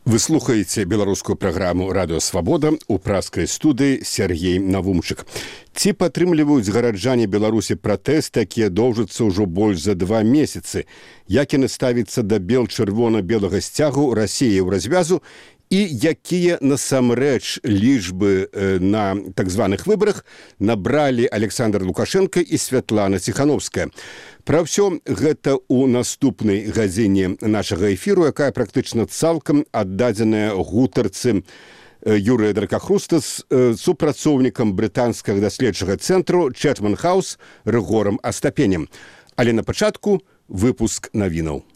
Вы слухаеце беларускую праграму «Радыё Свабода» у праскай студыі Сергей Навумчык. Ці падтрымліваюць гараджане Беларусі пратэст, якія доўжыцца ўжо больш за 2 месяцы? Як яны ставіцца да бел-чырвона-белага сцягу Расіі ў развязу? І якія насамрэч лічбы на так званых выбарах набралі Александр Лукашенко і Святлана Ціхановская. Пра ўсё гэта ў наступнай гадзіне нашага эфіру, якая практычна цалкам аддадзеная гутарцы Юрыя Дракахруста з супрацоўнікам брытанскага даследчага цэнтру Чэтман Хаус Рыгорам Астапенем. Але на пачатку выпуск навінаў.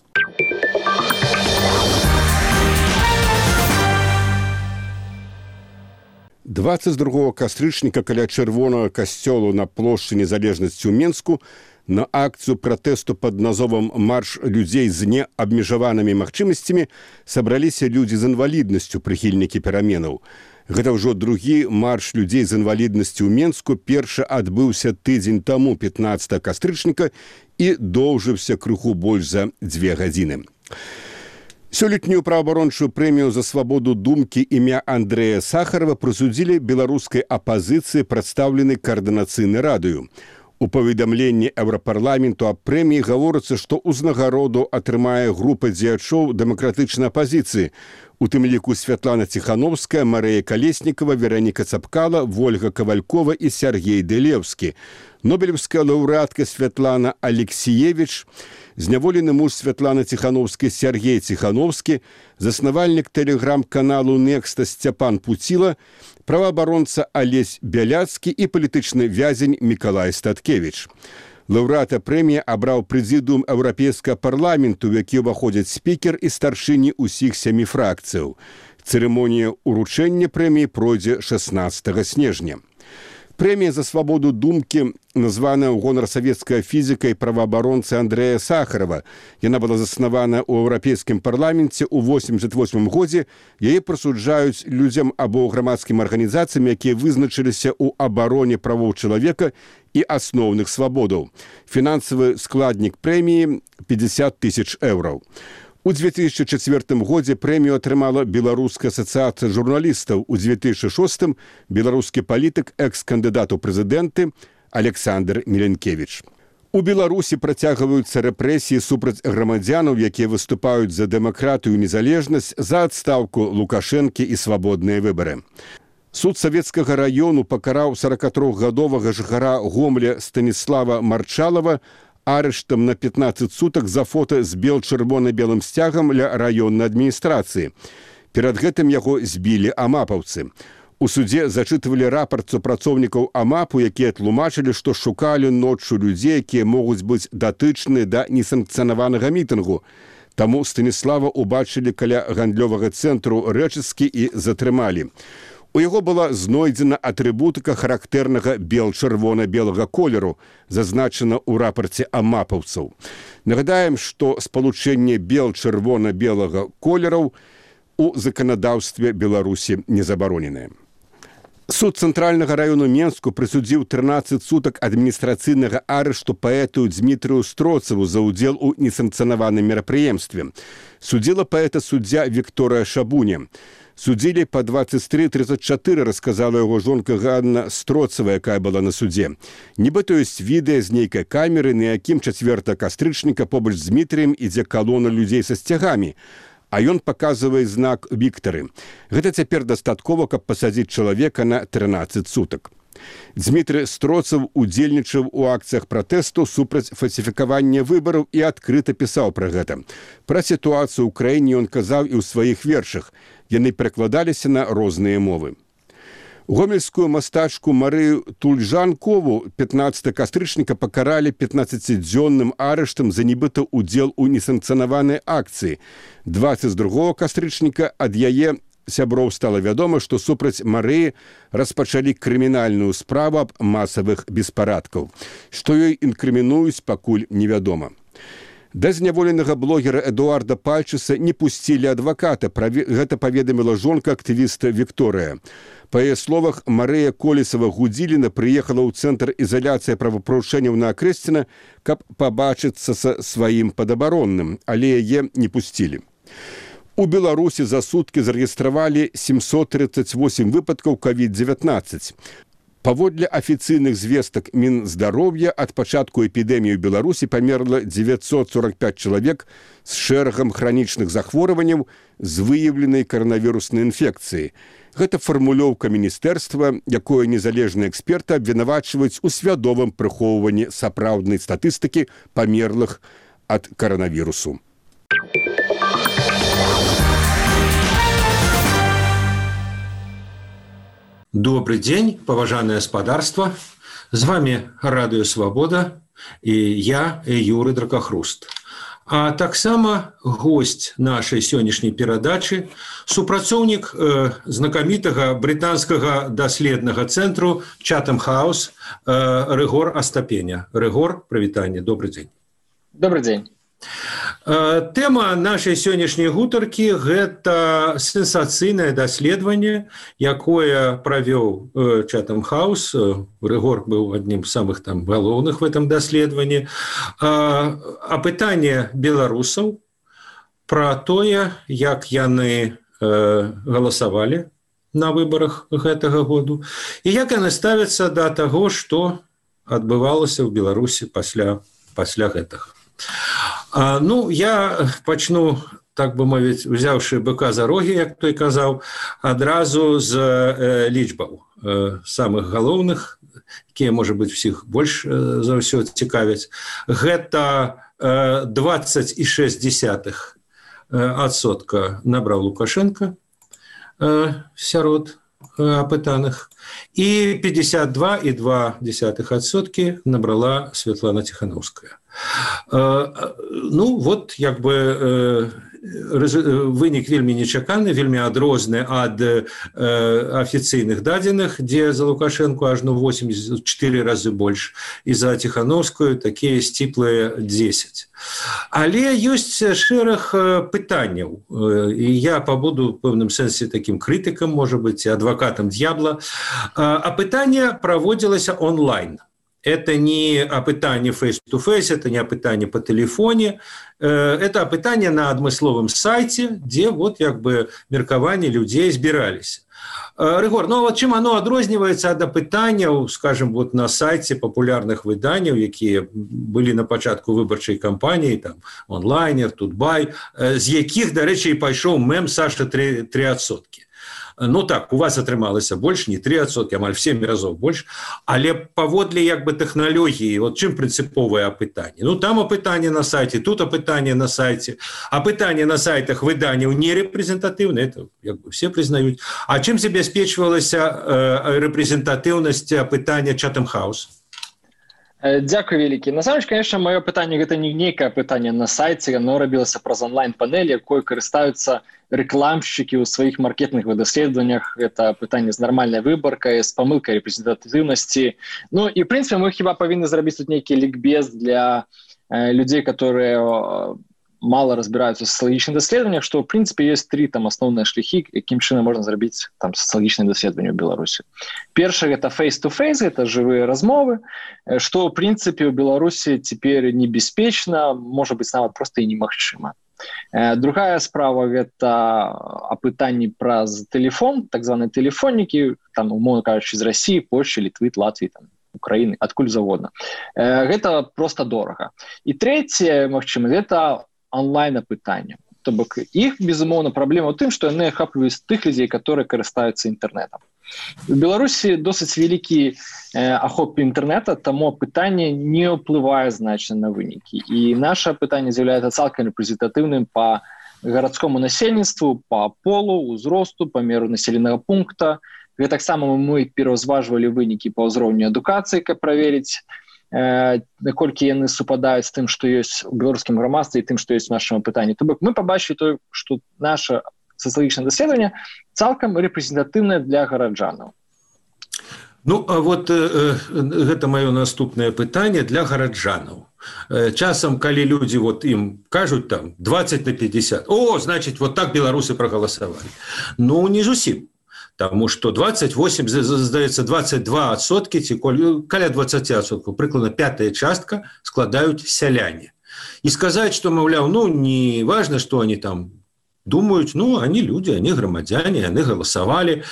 22 кастрычніка каля чырвонага касцёлу на плошчы Незалежнасці ў Менску на акцыю пратэсту пад назвам «Марш людзей з неабмежаванымі магчымасцямі» сабраліся людзі з інваліднасцю, прыхільнікі пераменаў. Гэта ўжо другі марш людзей з інваліднасцю ў Менску. Першы адбыўся тыдзень таму, 15 кастрычніка, і доўжыўся крыху больш за 2 гадзіны. Сёлетнюю праваабарончую прэмію за свабоду думкі імя Андрэя Сахарова прысудзілі беларускай апазіцыі, прадстаўленай каардынацыйнай радаю. У паведамленні Еўрапарламенту аб прэміі гаворыцца, што ўзнагароду атрымае група дзеячоў дэмакратычнай апазіцыі, у тым ліку Святлана Ціхановская, Марыя Калеснікава, Вераніка Цапкала, Вольга Кавалькова і Сергей Дэлеўскі. Нобелевская лаўрэатка Святлана Алексіевіч, зняволены муж Святланы Ціхановскай Сергей Ціхановскі, заснавальнік тэлеграм-каналу «Некста» Сцяпан Пуціла, праваабаронца Алесь Бяляцкі і палітычны вязень Мікалай Статкевіч. Лаўрэата прэміі абраў прэзідыум Еўрапейскага парламенту, у які ўваходзяць спікер і старшыні ўсіх 7 фракцыяў. Цырымонія ўручэння прэміі пройдзе 16 снежня. Прэмія за свабоду думкі названая ў гонар савецкага фізіка і праваабаронцы Андрэя Сахарова. Яна была заснавана ў Еўрапейскім парламенце ў 1988 годзе. Яе прысуджаюць людзям або грамадскім арганізацыям, якія вызначыліся ў абароне правоў чалавека і асноўных свабодаў. Фінансавы складнік прэміі – 50 000 еўраў. У 2004 годзе прэмію атрымала Беларуская асацыяцыя журналістаў. У 2006 беларускі палітык, экс-кандыдат у прэзідэнты Александр Міленкевіч. У Беларусі працягваюцца рэпрэсіі супраць грамадзянаў, якія выступаюць за дэмакратыю і незалежнасць, за адстаўку Лукашэнкі і свабодныя выбары. Суд Савецкага раёну пакараў 43-гадовага жыхара Гомля Станіслава Марчалова арыштам на 15 сутак за фота з бел-чырвона-белым сцягам ля раённай адміністрацыі. Перад гэтым яго збілі амапаўцы. У судзе зачытвалі рапарт супрацоўнікаў амапу, якія тлумачылі, што шукалі ноччу людзей, якія могуць быць датычныя да несанкцыянаванага мітынгу. Таму Станіслава ўбачылі каля гандлёвага цэнтру рэчыскі і затрымалі. У яго была знойдзена атрыбутыка характэрнага бел-чырвона-белага колеру, зазначана ў рапарце амапаўцаў. Нагадаем, што спалучэнне бел-чырвона-белага колераў у заканадаўстве Беларусі не забароненае. Суд Цэнтральнага раёну Менску прысудзіў 13 сутак адміністрацыйнага арышту паэту Дзмітрыю Строцаву за ўдзел у несанкцыянаваным мерапрыемстве. Судзіла паэта суддзя Вікторыя Шабуня. Судзілі па 23:34, расказала яго жонка Ганна Строцава, якая была на судзе. Нібыта ёсць відэа з нейкай камеры, на якім 4 кастрычніка побач з Дмітрыем ідзе калона людзей са сцягамі, а ён паказвае знак «Віктары». Гэта цяпер дастаткова, каб пасадзіць чалавека на 13 сутак. Дзмітрый Строцаў удзельнічаў у акцыях пратэсту супраць фальсіфікавання выбараў і адкрыта пісаў пра гэта. Пра сітуацыю ў краіне ён казаў і ў сваіх вершах. Яны перакладаліся на розныя мовы. Гомельскую мастачку Марыю Тульжанкову 15 кастрычніка пакаралі 15-дзённым арыштам за нібыта ўдзел у несанкцыянаванай акцыі. 22 кастрычніка ад яе сяброў стала вядома, што супраць Марыі распачалі крымінальную справу аб масавых беспарадкаў. Што ёй інкрымінуюць, пакуль невядома. Да зняволенага блогера Эдуарда Пальчыса не пусцілі адваката. Гэта паведаміла жонка актывіста Вікторыя. Па яе словах, Марыя Колесава-Гудзіліна прыехала ў цэнтр ізаляцыі правапарушэнняў на Акрэсціна, каб пабачыцца са сваім падабаронным, але яе не пусцілі. У Беларусі за суткі зарэгістравалі 738 выпадкаў COVID-19. Паводле афіцыйных звестак Мінздароўя ад пачатку эпідэміі ў Беларусі памерла 945 чалавек з шэрагам хранічных захворванняў з выяўленай каранавіруснай інфекцыі. Гэта фармулёўка міністэрства, якое незалежныя эксперты абвінавачваюць у свядомым прыхоўванні сапраўднай статыстыкі памерлых ад каранавірусу. Добрый день, поважанное господарство. С вами Радио Свобода и я, Юрий Дракохруст. А таксама гость нашей сённяшняй перадачы супрацоўнік знакамітага брытанскага даследнага цэнтру Chatham House Рыгор Астапеня. Рыгор, прывітанне, добрый день. Добрый день. Тэма нашай сённяшняй гутаркі – гэта сенсацыйнае даследаванне, якое правёў Chatham House. Рыгор быў адным з самых там галоўных в этом даследаванні. Апытанне беларусаў пра тое, як яны галасавалі на выбарах гэтага году і як яны ставяцца да таго, што адбывалася ў Беларусі пасля гэтага. Ну, я пачну, так бы мовіць, узяўшы быка за рогі, як той казаў, адразу з лічбаў самых галоўных, якія, можа быць, усіх больш за ўсё цікавяць. Гэта 20,6% набраў Лукашенко сярод апытаных і 52,2% набрала Светлана Тихановская. Ну, вот, як бы, вынік вельмі нечаканы, вельмі адрозны ад афіцыйных дадзеных, дзе за Лукашенко ажно 84 разы больш, і за Тихановскую такія сціплыя 10. Але ёсць шэраг пытанняў, і я пабуду в пэўным сэнсе такім крытыкам, можа быць, адвакатам д'ябла. Апытанне праводзілася онлайн. Это не опытание face-to-face, это не опытание по телефоне, это опытание на адмысловым сайте, где вот як бы меркаванне людей збіраліся. Рыгор, ну вот чым оно адрозніваецца ад апытанняў, скажем, вот на сайте популярных выданняў, якія былі на пачатку выбарчай кампаніі, там онлайнер, Тутбай, з якіх, дарэчы, і пайшоў мем Саша 3%. Ну так, у вас атрымалася больш, не 3%, амаль в 7 разоў больш, але паводле як бы тэхналогіі, вот чым прынцыповае апытанне? Ну там апытанне на сайце, тут апытанне на сайце, апытанне на сайтах выданняў не рэпрэзентатыўна, это як бы все прызнаюць. А чым забяспечвалася рэпрэзентатыўнасць апытання Chatham House? Дякую вялікі. Насамрэч, конечно, маё пытанне гэта не нейкае пытанне на сайце, оно рабілася праз онлайн-панель, якой карыстаюцца рэкламшчыкі ў сваіх маркетынгавых даследаваннях. Это пытанне з нармальнай выбаркай, з памылкай рэпрэзентатыўнасці. Ну і, в прынцыпе, мы хіба павінны зрабіць тут нейкі лікбез для людзей, которые мало разбираются в социологічных даследаваннях, что, в принципе, есть три там основные шляхи, яким чынам можно зрабіць там социологічнае даследаванне ў Беларусі. Першае — это face-to-face, это живые размовы, что, в принципе, у Беларусі теперь небяспечна, может быть, нават просто и немагчыма. Другая справа — это апытанні праз телефон, так званыя телефоннікі, там, умоўна кажучы, з России, Польши, Литвы, Латвии, там, Украины, адкуль заводна. Гэта просто дорага. І трэцяе, магчыма, это онлайн-апытанне. То бок іх, безумоўна, праблема ў тым, што яны ахапліваюць тых людзей, которые карыстаюцца інтэрнэтам. У Беларусі досыць вялікі ахоп інтэрнэта, таму апытанне не ўплывае значна на вынікі. І наша апытанне з'яўляецца цалкам рэпрэзентатыўным па гарадскому насельніцтву, па полу, узросту, памеру населенага пункта. Гэтаксама мы пераўзважвалі вынікі па ўзроўню адукацыі, каб праверыць, наколькі яны супадаюць з тым, што ёсць у беларускім грамадстве і тым, што ёсць у нашым апытанні. То бок мы пабачылі тое, што наша сацыялагічнае даследаванне цалкам рэпрэзентатыўнае для гараджанаў. Ну, а вот гэта маё наступнае пытанне для гараджанаў. Часам, калі людзі вот ім кажуць там 20/50, о, значыць, вот так беларусы прагаласавалі. Ну, не зусім. Тому что 28, здаецца, 22%, ці каля 20%, прыкладна пятая частка складаюць сяляне. І сказаць, што, маўляў, ну, не важно, што они там думают, ну, они люди, они громадяне, они голосовали.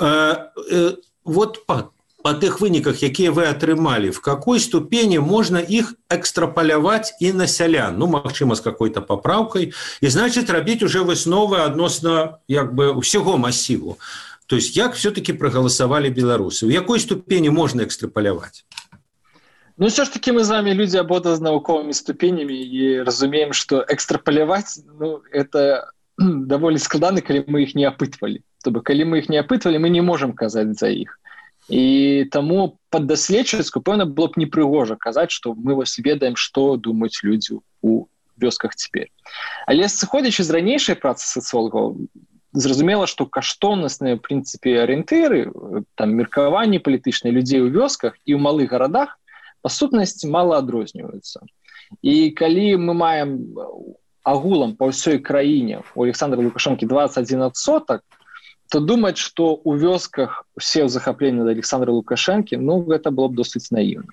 Вот по тых выніках, якія вы атрымалі, в какой ступені можна іх экстраполяваць і на сялян, ну, магчыма, з какой-то поправкой, і, значит, рабіць уже высновы адносна, як бы, усяго масіву. То есть, як все-таки проголосовали беларусы? В якой ступені можна экстраполяваць? Ну, все ж таки мы с вами люди обода с науковыми ступенями и разумеем, что экстраполяваць, ну, это даволі складана, калі мы их не опытывали. То бок, калі мы их не опытывали, мы не можем казаць за іх. І таму паддаследчыцку, пэўна, было б непрыгожа казаць, што мы вось ведаем, што думаюць людзі ў вёсках цяпер. Але сыходзячы з ранейшай працы сацыолагаў, зразумела, што каштоўнасныя, ў прынцыпе, арыентыры, там, меркаванні палітычныя людзей у вёсках і ў малых гарадах, па сутнасці, мала адрозніваюцца. І калі мы маем агулам па ўсёй краіне у Александра Лукашэнкі 21%, то думаць, што ў вёсках усе ў захапленні да Александра Лукашэнкі, ну, гэта было б досыць наіўна.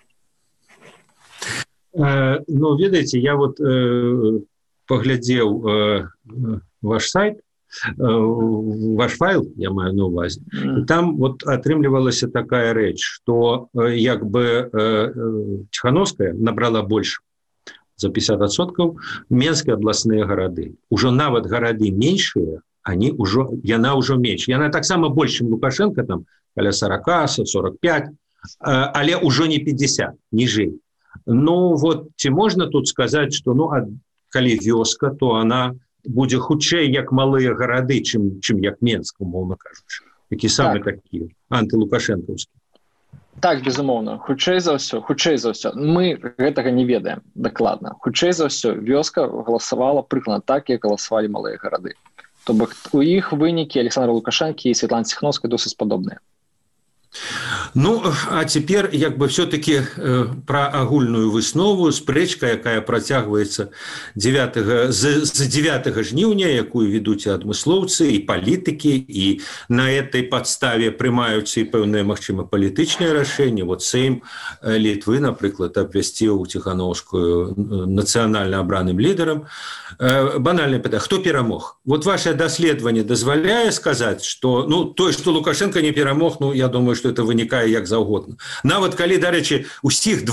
Ну, ведаеце, я вот паглядзеў ваш сайт, ваш файл, я маю на увазе, і там вот атрымлівалася такая рэч, што як бы Ціхановская набрала больш за 50%, Менскія абласныя гарады. Ужо нават гарады меншыя, яна ўжо менш. Яна таксама больш, чым Лукашенко, там, каля 40, 45, але ўжо не 50, ніжэй. Ну, вот, ці можна тут сказаць, што, ну, калі вёска, то она будзе хутчэй, як малыя гарады, чым як Менск, умоўна кажучы. Які самы такі антылукашэнкаўскі. Так, безумоўна. Хутчэй за ўсё. Мы гэтага не ведаем дакладна. Хутчэй за ўсё, вёска галасавала прыкладна так, як галасавалі малыя гарады. То бок у іх вынікі Александра Лукашэнкі і Светланы Ціхановскай досыць падобныя. Ну, а цяпер, як бы, все-таки пра агульную выснову, спрэчка, якая працягваецца з 9 жніўня, якую ведуць адмыслоўцы і палітыкі, і на этой падставе прымаюцца і пэўныя, магчыма, палітычныя рашэнні. Вот Сейм Літвы, напрыклад, абвясціў Ціхановскую нацыянальна абраным лідарам. Банальнае пытанне, хто перамог? Вот ваше даследаванне дазваляе сказаць, што, ну, той, што Лукашенко не перамог, ну, я думаю, что это вынікае як заўгодна. Нават калі, дарэчы, усіх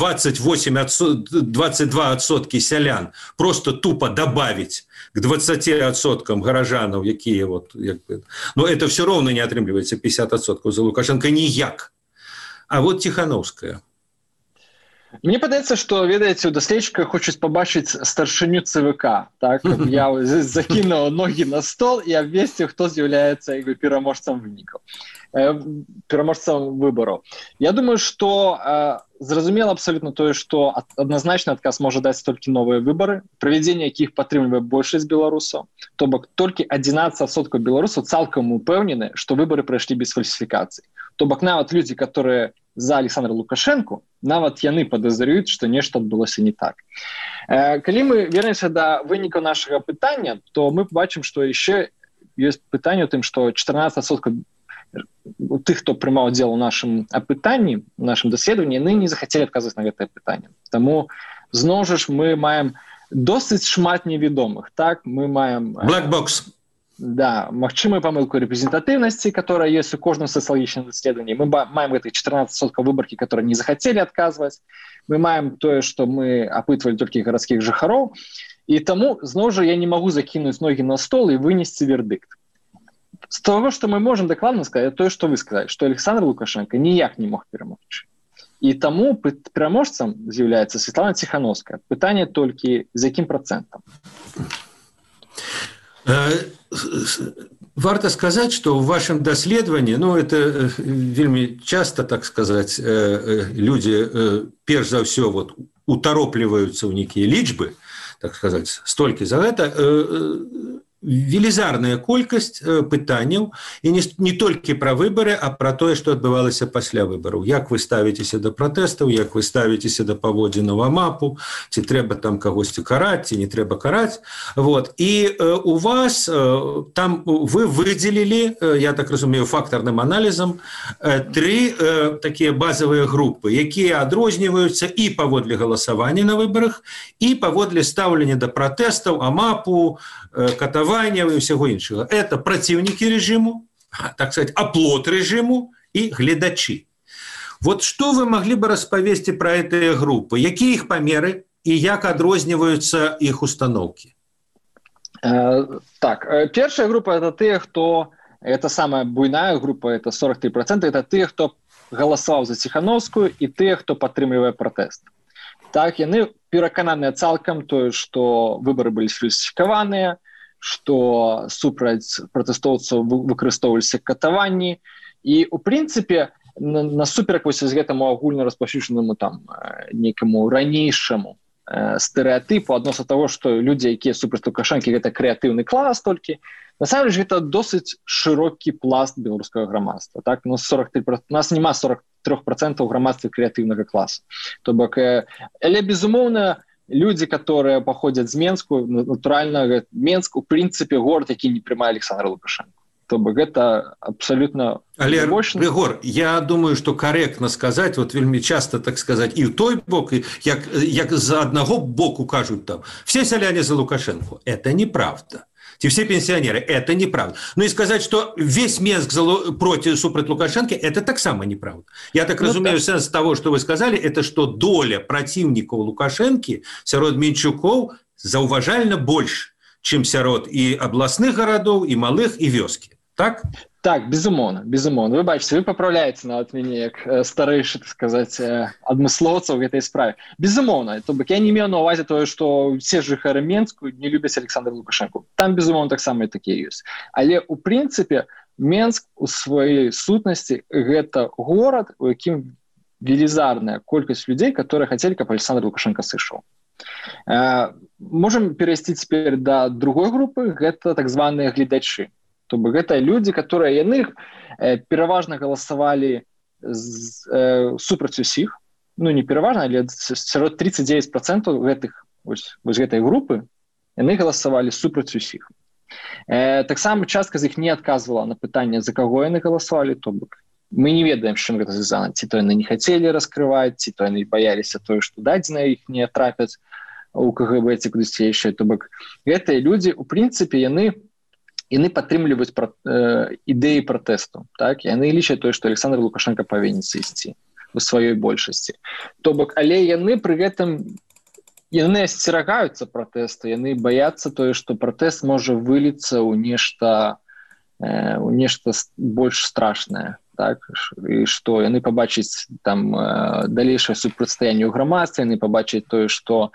22% сялян просто тупо добавить к 20% гаражанаў, якія вот, як бы, но это все равно не атрымліваецца 50% за Лукашенко ніяк. А вот Ціхановская. Мне падаецца, што, ведаеце, у даследчыка хочуць пабачыць старшыню ЦВК. Так? Я закінуў ногі на стол і абвесціў, хто з'яўляецца пераможцам вынікаў. Пераможцам выбараў. Я думаю, што зразумела абсолютно тое, што адназначны адказ можа даць толькі новыя выбары, правядзенне якіх падтрымлівае большасць беларусаў. То бок толькі 11% беларусаў цалкам упэўнены, што выбары прайшлі без фальсіфікацый. То бок нават людзі, которые за Александра Лукашэнку, нават яны падазрююць, што нешта адбылося не так. Калі мы вернемся да вынікаў нашага пытання, то мы побачым, што яшчэ ёсць пытанне ў тым, што 14% тых, хто прымаў удзел у нашым апытанні, у нашым даследаванні, яны не захацелі адказваць на гэтае пытанне. Таму, зноў жа ж, мы маем досыць шмат невядомых. Так, мы маем... Black box. Да, магчымую памылку рэпрэзентатыўнасці, которая ёсць у кожным сацыялагічным даследаванні. Мы маем гэтых 14% выбаркі, которые не захацелі адказваць. Мы маем тое, што мы апытвалі толькі гарадскіх жыхароў. І таму, зноў жа, я не магу закінуць ногі на стол і вынесці вердыкт. З того, што мы можам дакладна сказаць, тое, што вы сказалі, што Александр Лукашенко ніяк не мог перамогчы. І таму пераможцам з'яўляецца Светлана Ціхановская. Пытанне толькі, з якім працэнтам? Варта сказаць, што ў вашым даследаванні, ну, это вельмі часта, так сказаць, людзі, перш за ўсё, вот, утаропліваюцца ў нейкія лічбы, так сказаць, столькі за гэта, велізарная колькасць пытанняў, і не толькі пра выбары, а пра тое, што адбывалася пасля выбараў. Як вы ставіцеся да пратэстаў, як вы ставіцеся да паводзінаў АМАПу, ці трэба там кагосьці караць, ці не трэба караць. Вот. І у вас там вы выдзелілі, я так разумею, фактарным аналізам, 3 такія базавыя групы, якія адрозніваюцца і паводле галасавання на выбарах, і паводле стаўлення да пратэстаў, АМАПу, КТВ катаванняў і ўсяго іншага. Это праціўнікі рэжыму, так сказать, аплот рэжыму і гледачы. Вот што вы маглі бы распавесці пра гэтыя групы? Якія іх памеры і як адрозніваюцца іх установкі? Так, першая група – это тыя, хто... Это самая буйная група, это 43%, это тыя, хто галасаваў за Ціхановскую і тыя, хто падтрымлівае пратэст. Так, яны перакананыя цалкам тое, што выбары былі сфальсіфікаваныя, што супраць пратэстоўцаў выкарыстоўваліся катаванні. І, у прынцыпе, насуперак вось з гэтаму агульна распаўсюджанаму там нейкаму ранейшаму стэрэатыпу адносно таго, што людзі, якія супраць Лукашэнкі, гэта крэатыўны клас толькі, насамрэч гэта досыць шырокі пласт беларускага грамадства. Так? У нас няма 43% грамадства крэатыўнага класа. То бок, але, безумоўна, людзі, которые паходзяць з Менску, натуральна, Менск, у прынцыпе, горад, які не прымае Александра Лукашенко. То бок, гэта абсолютно... Але, Рыгор, я думаю, что корректно сказать, вот вельмі часто, так сказать, и в той бок, як за одного боку кажут там, все селяне за Лукашенко. Это неправда. И все пенсионеры, это неправда. Ну и сказать, что весь Минск супротив Лукашенко, это так само неправда. Я так разумею, сенс того, что вы сказали, это что доля противников Лукашенко сярод менчуков заўважальна больше, чем сярод и областных городов, и малых, и вёски. Так? Так, безумоўна, безумоўна. Вы бачыце, вы папраўляеце нават мяне як старэйшы, так сказаць, адмыслоўца ў гэтай справе. Безумоўна, то бок я не меў на ўвазе тое, што все жыхары Менску не любяць Александра Лукашенко. Там, безумоўна, таксама і такія ёсць. Але, у прынцыпе, Менск у сваёй сутнасці гэта горад, у якім велізарная колькасць людзей, которые хацелі, каб Александр Лукашенко сышоў. Можам перайсці цяпер да другой групы, гэта так званыя гледачы. То бок гэта людзі, которые яны пераважна галасавалі супраць усіх, ну не пераважна, але сярод 39% гэтай групы яны галасавалі супраць усіх. Таксама частка з іх не адказвала на пытанне, за каго яны галасавалі, то бок мы не ведаем, з чым гэта звязана, ці то яны не хацелі раскрываць, ці то яны баяліся тое, што дадзеныя іх не трапяць у КГБ ці кудысьці яшчэ. То бок гэтыя людзі, у прынцыпе, яны падтрымліваюць ідэі пратэсту. Так? Яны лічаць тое, што Александр Лукашенко павінен сысці у сваёй большасці. То бок, але яны пры гэтым яны асцерагаюцца пратэсту, яны баяцца тое, што пратэст можа выліцца ў нешта больш страшнае. Так? І што яны пабачаць там далейшае супрацьстаянне ў грамадстве, яны пабачаць тое, што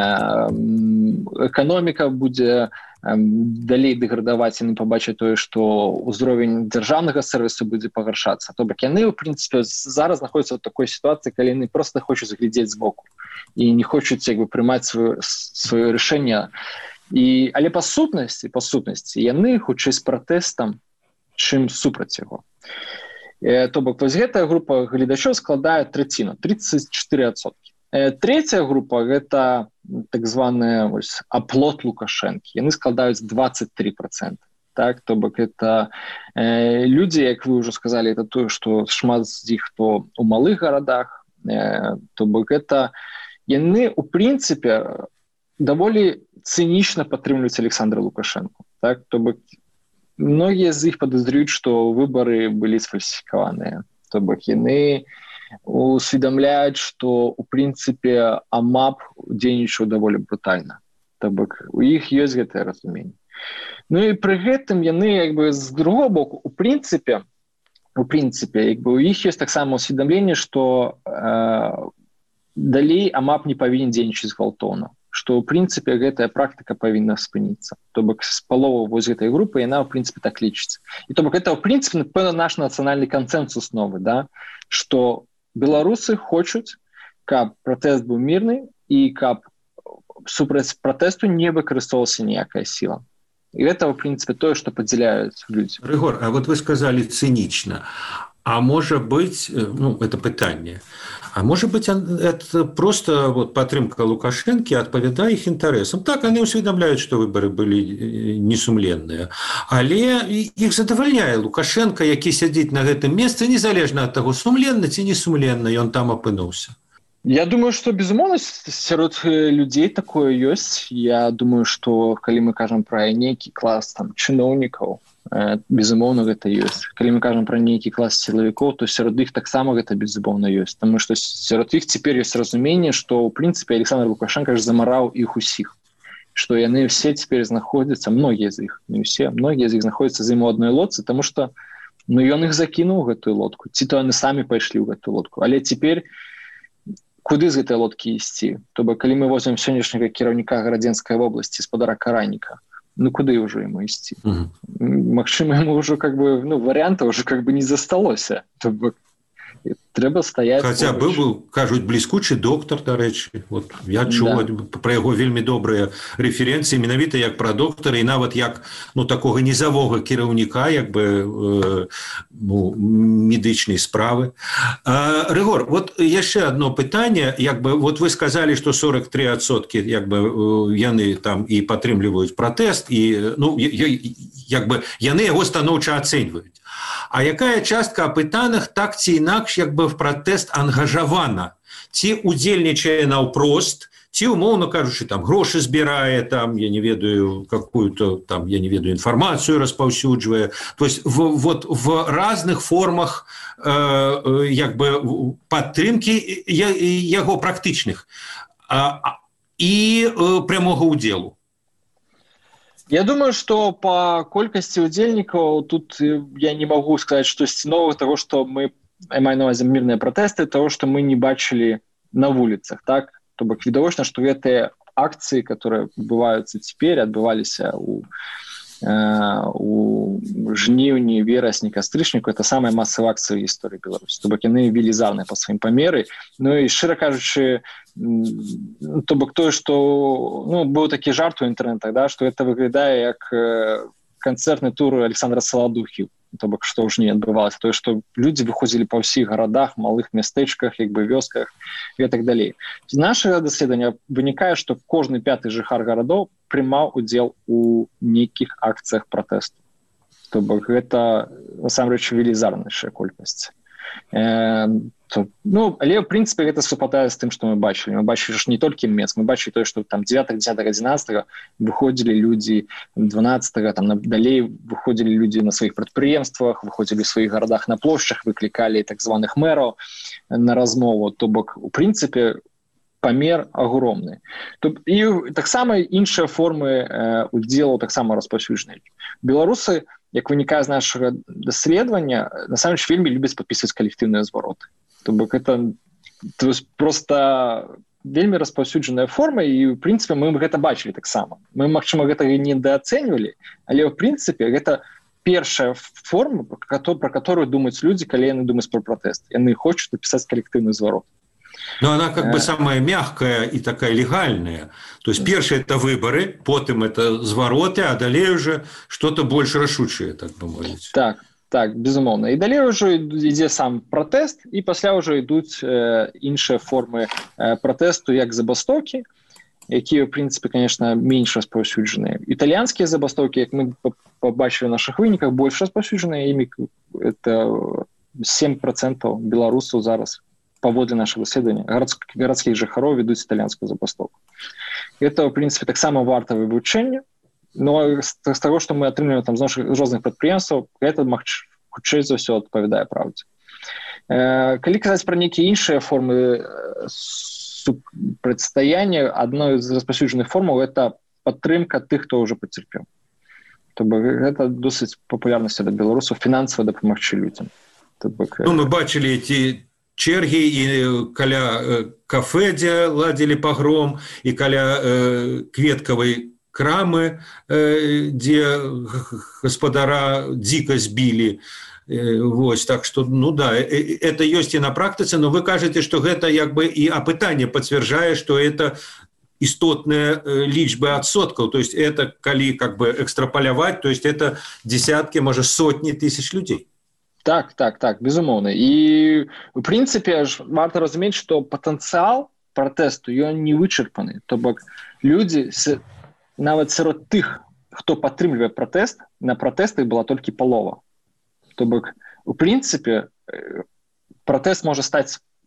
эканоміка будзе далей дэградаваць, яны пабачаць тое, што ўзровень дзяржаўнага сэрвісу будзе пагаршацца. То бок яны, у прынцыпе, зараз знаходзяцца ў такой сітуацыі, калі яны проста хочуць глядзець збоку і не хочуць прымаць сваё рашэнне. Але па сутнасці яны хутчэй з пратэстам, чым супраць яго. То бок вось гэтая група гледачоў складае траціну, 34%. Третья група – гэта так званая аплот Лукашенко. Яны складаюць 23%. Так? То бок это людзі, як вы ўжо сказалі, это тое, што шмат з іх хто у малых гарадах. То бок это яны, у прынцыпе, даволі цынічна падтрымліваюць Александра Лукашенко. Так? То бок многія з іх падазрююць, што выбары былі сфальсіфікаваныя. То бок яны усведомляюць, што у прынцыпе АМАП дзейнічаў даволі брутальна. То бок у іх ёсць гэтае разуменне. Ну і пры гэтым яны з другого боку у прынцыпе у іх ёсць таксама усведомленне, што далей АМАП не павінен дзейнічаць гвалтоўна, што ў прынцыпе гэтая практыка павінна спыніцца. То бок з паловы вось гэтай групы яна ў прынцыпе так лічыцца. І то бок гэта ў прынцыпе напэўна наш нацыянальны кансэнсус новы, да, што беларусы хочуць, каб пратэст быў мірны і каб супраць пратэсту не выкарыстоўвалася ніякая сіла. І гэта, в прынцыпе, тое, што падзяляюць людзі. Рыгор, а вот вы сказали цынічна. А может быть, это пытанне, а может быть, это просто падтрымка Лукашенко адпавядае іх інтарэсам. Так, они усведомляют, что выборы были несумленныя. Але іх задавальняе Лукашенко, які сядзіць на гэтым месцы, незалежна ад таго, сумленна ці не сумленна, ён там апынуўся. Я думаю, што безумоўна сярод людзей такое ёсць. Я думаю, што калі мы кажам пра нейкі клас там чыноўнікаў, безумоўна гэта ёсць. Калі мы кажам пра нейкі клас сілавікоў, то сярод іх таксама гэта безумоўна ёсць, таму што сярод іх цяпер ёсць разуменне, што ў прынцыпе Александр Лукашенко ж замараў іх усіх, што яны ўсе цяпер знаходзяцца, многія з іх, не ўсе, многія з іх знаходзяцца з ім у адной лодцы, таму што ён іх закінуў гэтую лодку, ці то яны самі пайшлі ў гэтую лодку, але цяпер куды з гэтай лодкі ісці? То бок, калі мы возьмем сённяшняга кіраўніка Гарадзенскай вобласці, спадара Караніка, куды ўжо яму ісці? Магчыма, яму ўжо варыянта ўжо не засталося. То бок, трэба стаяць. Хаця быў, кажуць, бліскучы доктар, дарэчы. Вот я чуў пра яго вельмі добрыя рэферэнцыі, менавіта як пра доктара і нават як такога нізавога кіраўніка медычнай справы. Рыгор, вот яшчэ одно пытанне, вот вы сказалі, што 43% яны там і падтрымліваюць пратэст, і яны яго станоўча ацэньваюць. А якая частка апытаных так ці інакш в пратэст ангажавана? Ці удзельнічае наўпрост, ці, умоўна кажучы, там грошы збірае, там, я не ведаю, какую-то там, я не ведаю, інфармацыю распаўсюджвае. То есть вот в разных формах падтрымкі яго практычных і прямога ўдзелу. Я думаю, что по колькасці удзельнікаў тут я не могу сказать штосьці нового того, что мы, я маю на ўвазе мірныя пратэсты, того, что мы не бачылі на вуліцах, так? То бок відавочна, што гэтыя акцыі, которые адбываюцца цяпер, адбываліся у жніўні, верасні, кастрычніку, это самая масавая акцыя ў гісторыі Беларусі. То бок яны велізарныя па сваім памеры. І шчыра кажучы, то бок тое, што быў такі жарт у інтэрнетах, да, што это выглядае як канцэртны тур Александра Саладухі. То бок што ўжо не адбывалася, тое, што людзі выходзілі па ўсіх гарадах, малых мястэчках, вёсках і так далей. З нашага даследавання вынікае, што кожны 5-й жыхар гарадоў прымаў удзел у нейкіх акцыях пратэсту. То бок гэта насамрэч велізарнейшая колькасць. Але в прынцыпе гэта супадае з тым, што мы бачылі. Мы бачылі ж не толькі Мінск, мы бачылі тое, што там 9, 10, 11 выходзілі людзі, 12 там далей выходзілі людзі на сваіх прадпрыемствах, выходзілі ў сваіх гарадах на плошчах, выклікалі так званых мэраў на размову. То бок у прынцыпе памер агромны. І таксама іншыя формы удзелу таксама распаўсюджаныя. Беларусы, як вынікае з нашага даследавання, насамрэч вельмі любяць падпісваць калектыўныя звароты. То бок это просто вельмі распаўсюджаная форма, і ў прынцыпе мы гэта бачылі таксама. Мы, магчыма, гэтага не недаацэньвалі, але ў прынцыпе гэта першая форма, про которую думаюць людзі, калі яны думаюць про пратэст. Яны хочуць напісаць калектыўны зварот. Но она как бы самая мягкая и такая легальная. То есть первое это выборы, потом это звороты, а далее уже что-то больше рашучее, так бы мовить. Так, безумоўна. І далей уже ідзе сам пратэст, і пасля уже ідуць іншыя формы пратэсту, як забастоўкі, якія, в прынцыпе, конечно, менш распаўсюджаныя. Італьянскія забастоўкі, як мы побачылі в наших выніках, больш распаўсюджаныя, імі это 7% беларусаў зараз паводле нашего даследавання гарадскіх жыхароў ведуць італьянскую забастоўку. Это, в прынцыпе, таксама варта вывучэння, но з таго, што мы атрымліваем там з розных прадпрыемстваў, гэта хутчэй за ўсё адпавядае праўдзе. Калі казаць пра нейкія іншыя формы супрацьстаяння, адной з распаўсюджаных формаў это падтрымка тых, хто ўжо пацярпеў. То бок гэта досыць папулярна сярод беларусаў фінансава дапамагчы людзям. Мы бачылі эти черги і каля кафе, дзе ладзілі пагром, і каля кветкавай крамы, дзе гаспадара дзіка збілі. Вось, так что, да, это ёсць і на практыцы, но вы кажаце, што гэта як бы і апытанне пацвярджае, што это істотныя лічбы адсоткаў, то есть это калі как бы экстраполяваць, то есть это десяткі, можа, сотні тысяч людзей. Так, безумоўна. І у прынцыпе варта разумець, што патэнцыял пратэсту ён не вычарпаны. То бок людзі нават сярод тых, хто падтрымлівае пратэст, на пратэстах была толькі палова. То бок у прынцыпе пратэст можа стаць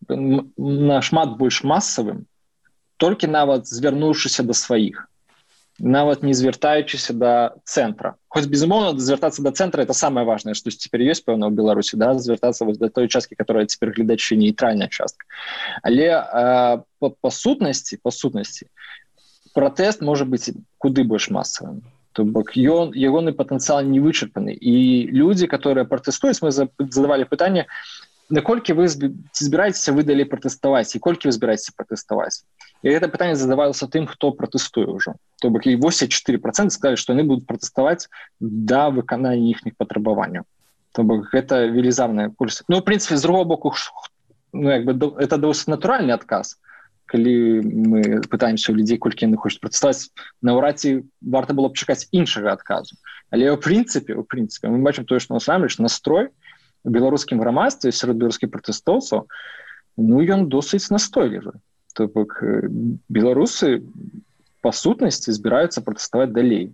нашмат больш масавым, толькі нават звярнуўшыся да сваіх, нават не звяртаючыся да цэнтра. Хоць, безумоўна, звяртацца да цэнтра — это самае важнае, што цяпер ёсць, пэўна, ў Беларусі, да? Звяртацца да той часткі, которая цяпер глядачы нейтральная частка. Але па сутнасці пратэст можа быць куды больш масавым. То бок ягоны патэнцыял не вычарпаны. І людзі, которые пратэстуюць, мы задавалі пытанне, наколькі вы збіраецеся вы далей пратэставаць, і колькі вы збіраецеся пратэставаць. І гэта пытанне задавалася тым, хто пратэстуе ўжо. То бок 84% сказалі, што яны будуць пратэставаць да выканання іхніх патрабаванняў. То бок гэта велізарная колькасць. Ну, в прынцыпе, з другого боку, это досыць натуральны адказ. Калі мы пытаемся ў людзей, колькі яны хочуць пратэставаць, наўрад ці варта было б чакаць іншага адказу. Але ў прынцыпе, мы бачым тое, што насамрэч настрой у беларускім грамадстве, сярод беларускіх пратэстоўцаў, ён досыць настойлівы. То бок беларусы па сутнасці збіраюцца пратэставаць далей.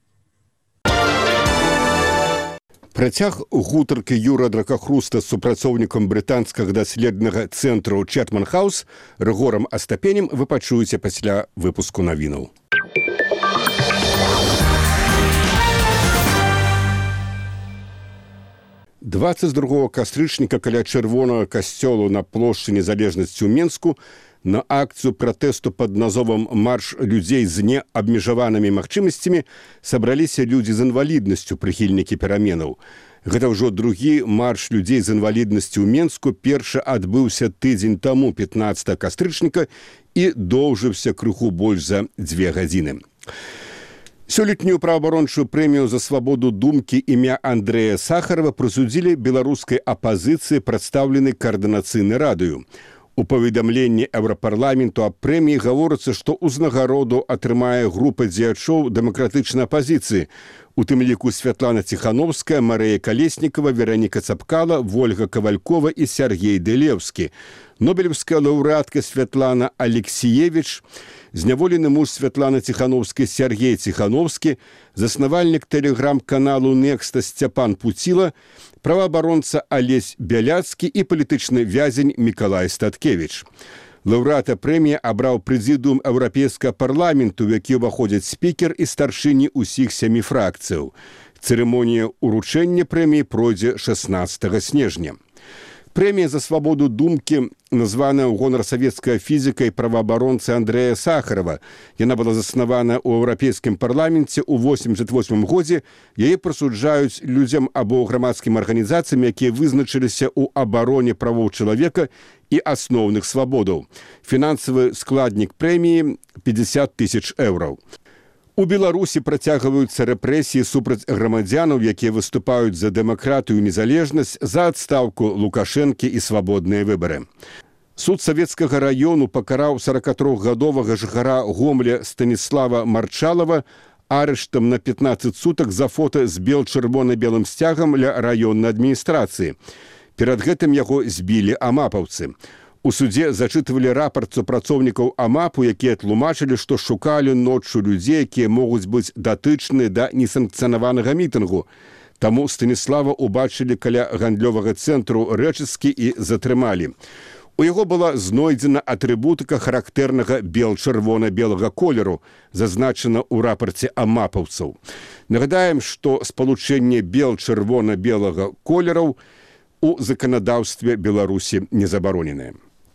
Працяг гутаркі Юра Дракахруста з супрацоўнікам брытанскага даследнага цэнтру Чэтман Хаус Рыгорам Астапенем вы пачуеце пасля выпуску навінаў. Двадцать 22 кастрычніка каля чырвонага касцёлу на плошчы Незалежнасці ў Менску на акцыю пратэсту пад назвам «Марш людзей з неабмежаванымі магчымасцямі» сабраліся людзі з інваліднасцю, прыхільнікі пераменаў. Гэта ўжо другі марш людзей з інваліднасцю ў Менску. Першы адбыўся тыдзень таму, 15 кастрычніка, і доўжыўся крыху больш за 2 гадзіны. Сёлетнюю праваабарончую прэмію за свабоду думкі імя Андрэя Сахарова прысудзілі беларускай апазіцыі, прадстаўленай каардынацыйнай радаю. У паведамленні Еўрапарламенту аб прэміі гаворыцца, што ўзнагароду атрымае група дзеячоў дэмакратычнай апазіцыі, у тым ліку Святлана Ціхановская, Марыя Калеснікава, Вераніка Цапкала, Вольга Кавалькова і Сергей Дэлеўскі. Нобелевская лаўрэатка Святлана Алексіевіч, зняволены муж Святланы Ціхановскай Сергей Ціхановскі, заснавальнік тэлеграм-каналу «Некста» Сцяпан Пуціла, праваабаронца Алесь Бяляцкі і палітычны вязень Мікалай Статкевіч. Лаўрэата прэміі абраў прэзідыум Еўрапейскага парламенту, у які ўваходзяць спікер і старшыні ўсіх 7 фракцыяў. Цырымонія ўручэння прэміі пройдзе 16 снежня. Прэмія за свабоду думкі названая ў гонар савецкага фізіка і праваабаронцы Андрэя Сахарова. Яна была заснавана ў Еўрапейскім парламенце ў 1988 годзе. Яе прысуджаюць людзям або грамадскім арганізацыям, якія вызначыліся ў абароне правоў чалавека і асноўных свабодаў. Фінансавы складнік прэміі – 50 000 еўраў. У Беларусі працягваюцца рэпрэсіі супраць грамадзянаў, якія выступаюць за дэмакратыю і незалежнасць, за адстаўку Лукашэнкі і свабодныя выбары. Суд Савецкага раёну пакараў 43-гадовага жыхара Гомля Станіслава Марчалова арыштам на 15 сутак за фота з бел-чырвона-белым сцягам ля раённай адміністрацыі. Перад гэтым яго збілі амапаўцы. У судзе зачытывалі рапарт супрацоўнікаў АМАПу, якія тлумачылі, што шукалі ноччу людзей, якія могуць быць датычныя да несанкцыянаванага мітынгу. Таму Станіслава ўбачылі каля гандлёвага цэнтру рэчыскі і затрымалі. У яго была знойдзена атрыбутыка характэрнага бел-чырвона-белага колеру, зазначана ў рапарце амапаўцаў. Нагадаем, што спалучэнне бел-чырвона-белага колераў у заканадаўстве Беларусі не забароненае.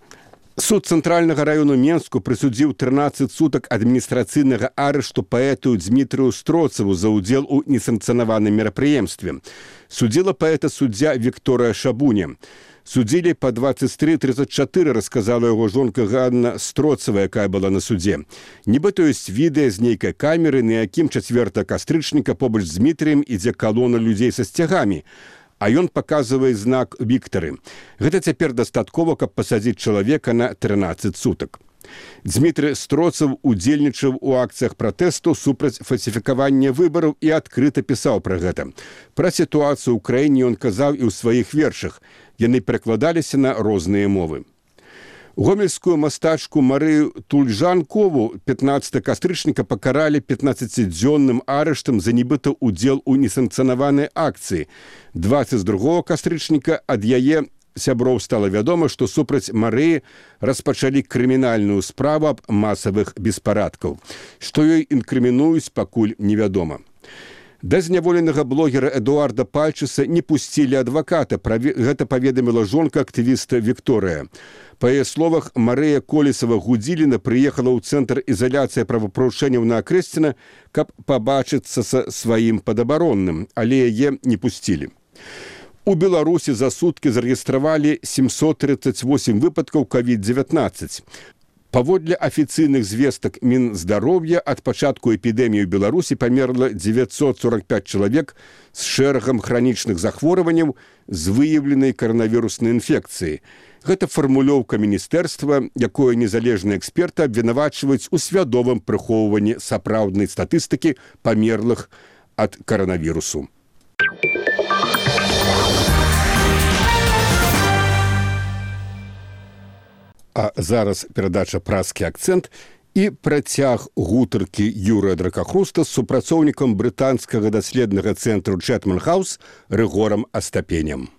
Суд Цэнтральнага раёну Менску прысудзіў 13 сутак адміністрацыйнага арышту паэту Дзмітрыю Строцаву за ўдзел у несанкцыянаваным мерапрыемстве. Судзіла паэта суддзя Вікторыя Шабуня. Судзілі па 23:34, расказала яго жонка Ганна Строцава, якая была на судзе. Нібыта ёсць відэа з нейкай камеры, на якім 4 кастрычніка побач з Дмітрыем ідзе калона людзей са сцягамі, а ён паказвае знак Віктары. Гэта цяпер дастаткова, каб пасадзіць чалавека на 13 сутак. Дзмітрый Строцаў удзельнічаў у акцыях пратэсту супраць фальсіфікавання выбараў і адкрыта пісаў пра гэта. Пра сітуацыю ў краіне ён казаў і ў сваіх вершах. Яны перакладаліся на розныя мовы. Гомельскую мастачку Марыю Тульжанкову 15 кастрычніка пакаралі 15-дзённым арыштам за нібыта ўдзел у несанкцыянаванай акцыі. 22 кастрычніка ад яе сяброў стала вядома, што супраць Марыі распачалі крымінальную справу аб масавых беспарадкаў. Што ёй інкрымінуюць, пакуль невядома. Да зняволенага блогера Эдуарда Пальчыса не пусцілі адваката. Гэта паведаміла жонка актывіста Вікторыя. Па яе словах, Марыя Колесава-Гудзіліна прыехала ў цэнтр ізаляцыі правапарушэнняў на Акрэсціна, каб пабачыцца са сваім падабаронным, але яе не пусцілі. У Беларусі за суткі зарэгістравалі 738 выпадкаў COVID-19. Паводле афіцыйных звестак Мінздароўя, ад пачатку эпідэміі ў Беларусі памерла 945 чалавек з шэрагам хранічных захворванняў з выяўленай каранавіруснай інфекцыі. Гэта фармулёўка міністэрства, якое незалежныя эксперты абвінавачваюць у свядомым прыхоўванні сапраўднай статыстыкі памерлых ад каранавірусу. А зараз перадача «Празкі акцэнт» і працяг гутаркі Юрыя Дракахруста з супрацоўнікам брытанскага даследнага цэнтру Чэтман Хаус Рыгорам Астапенем.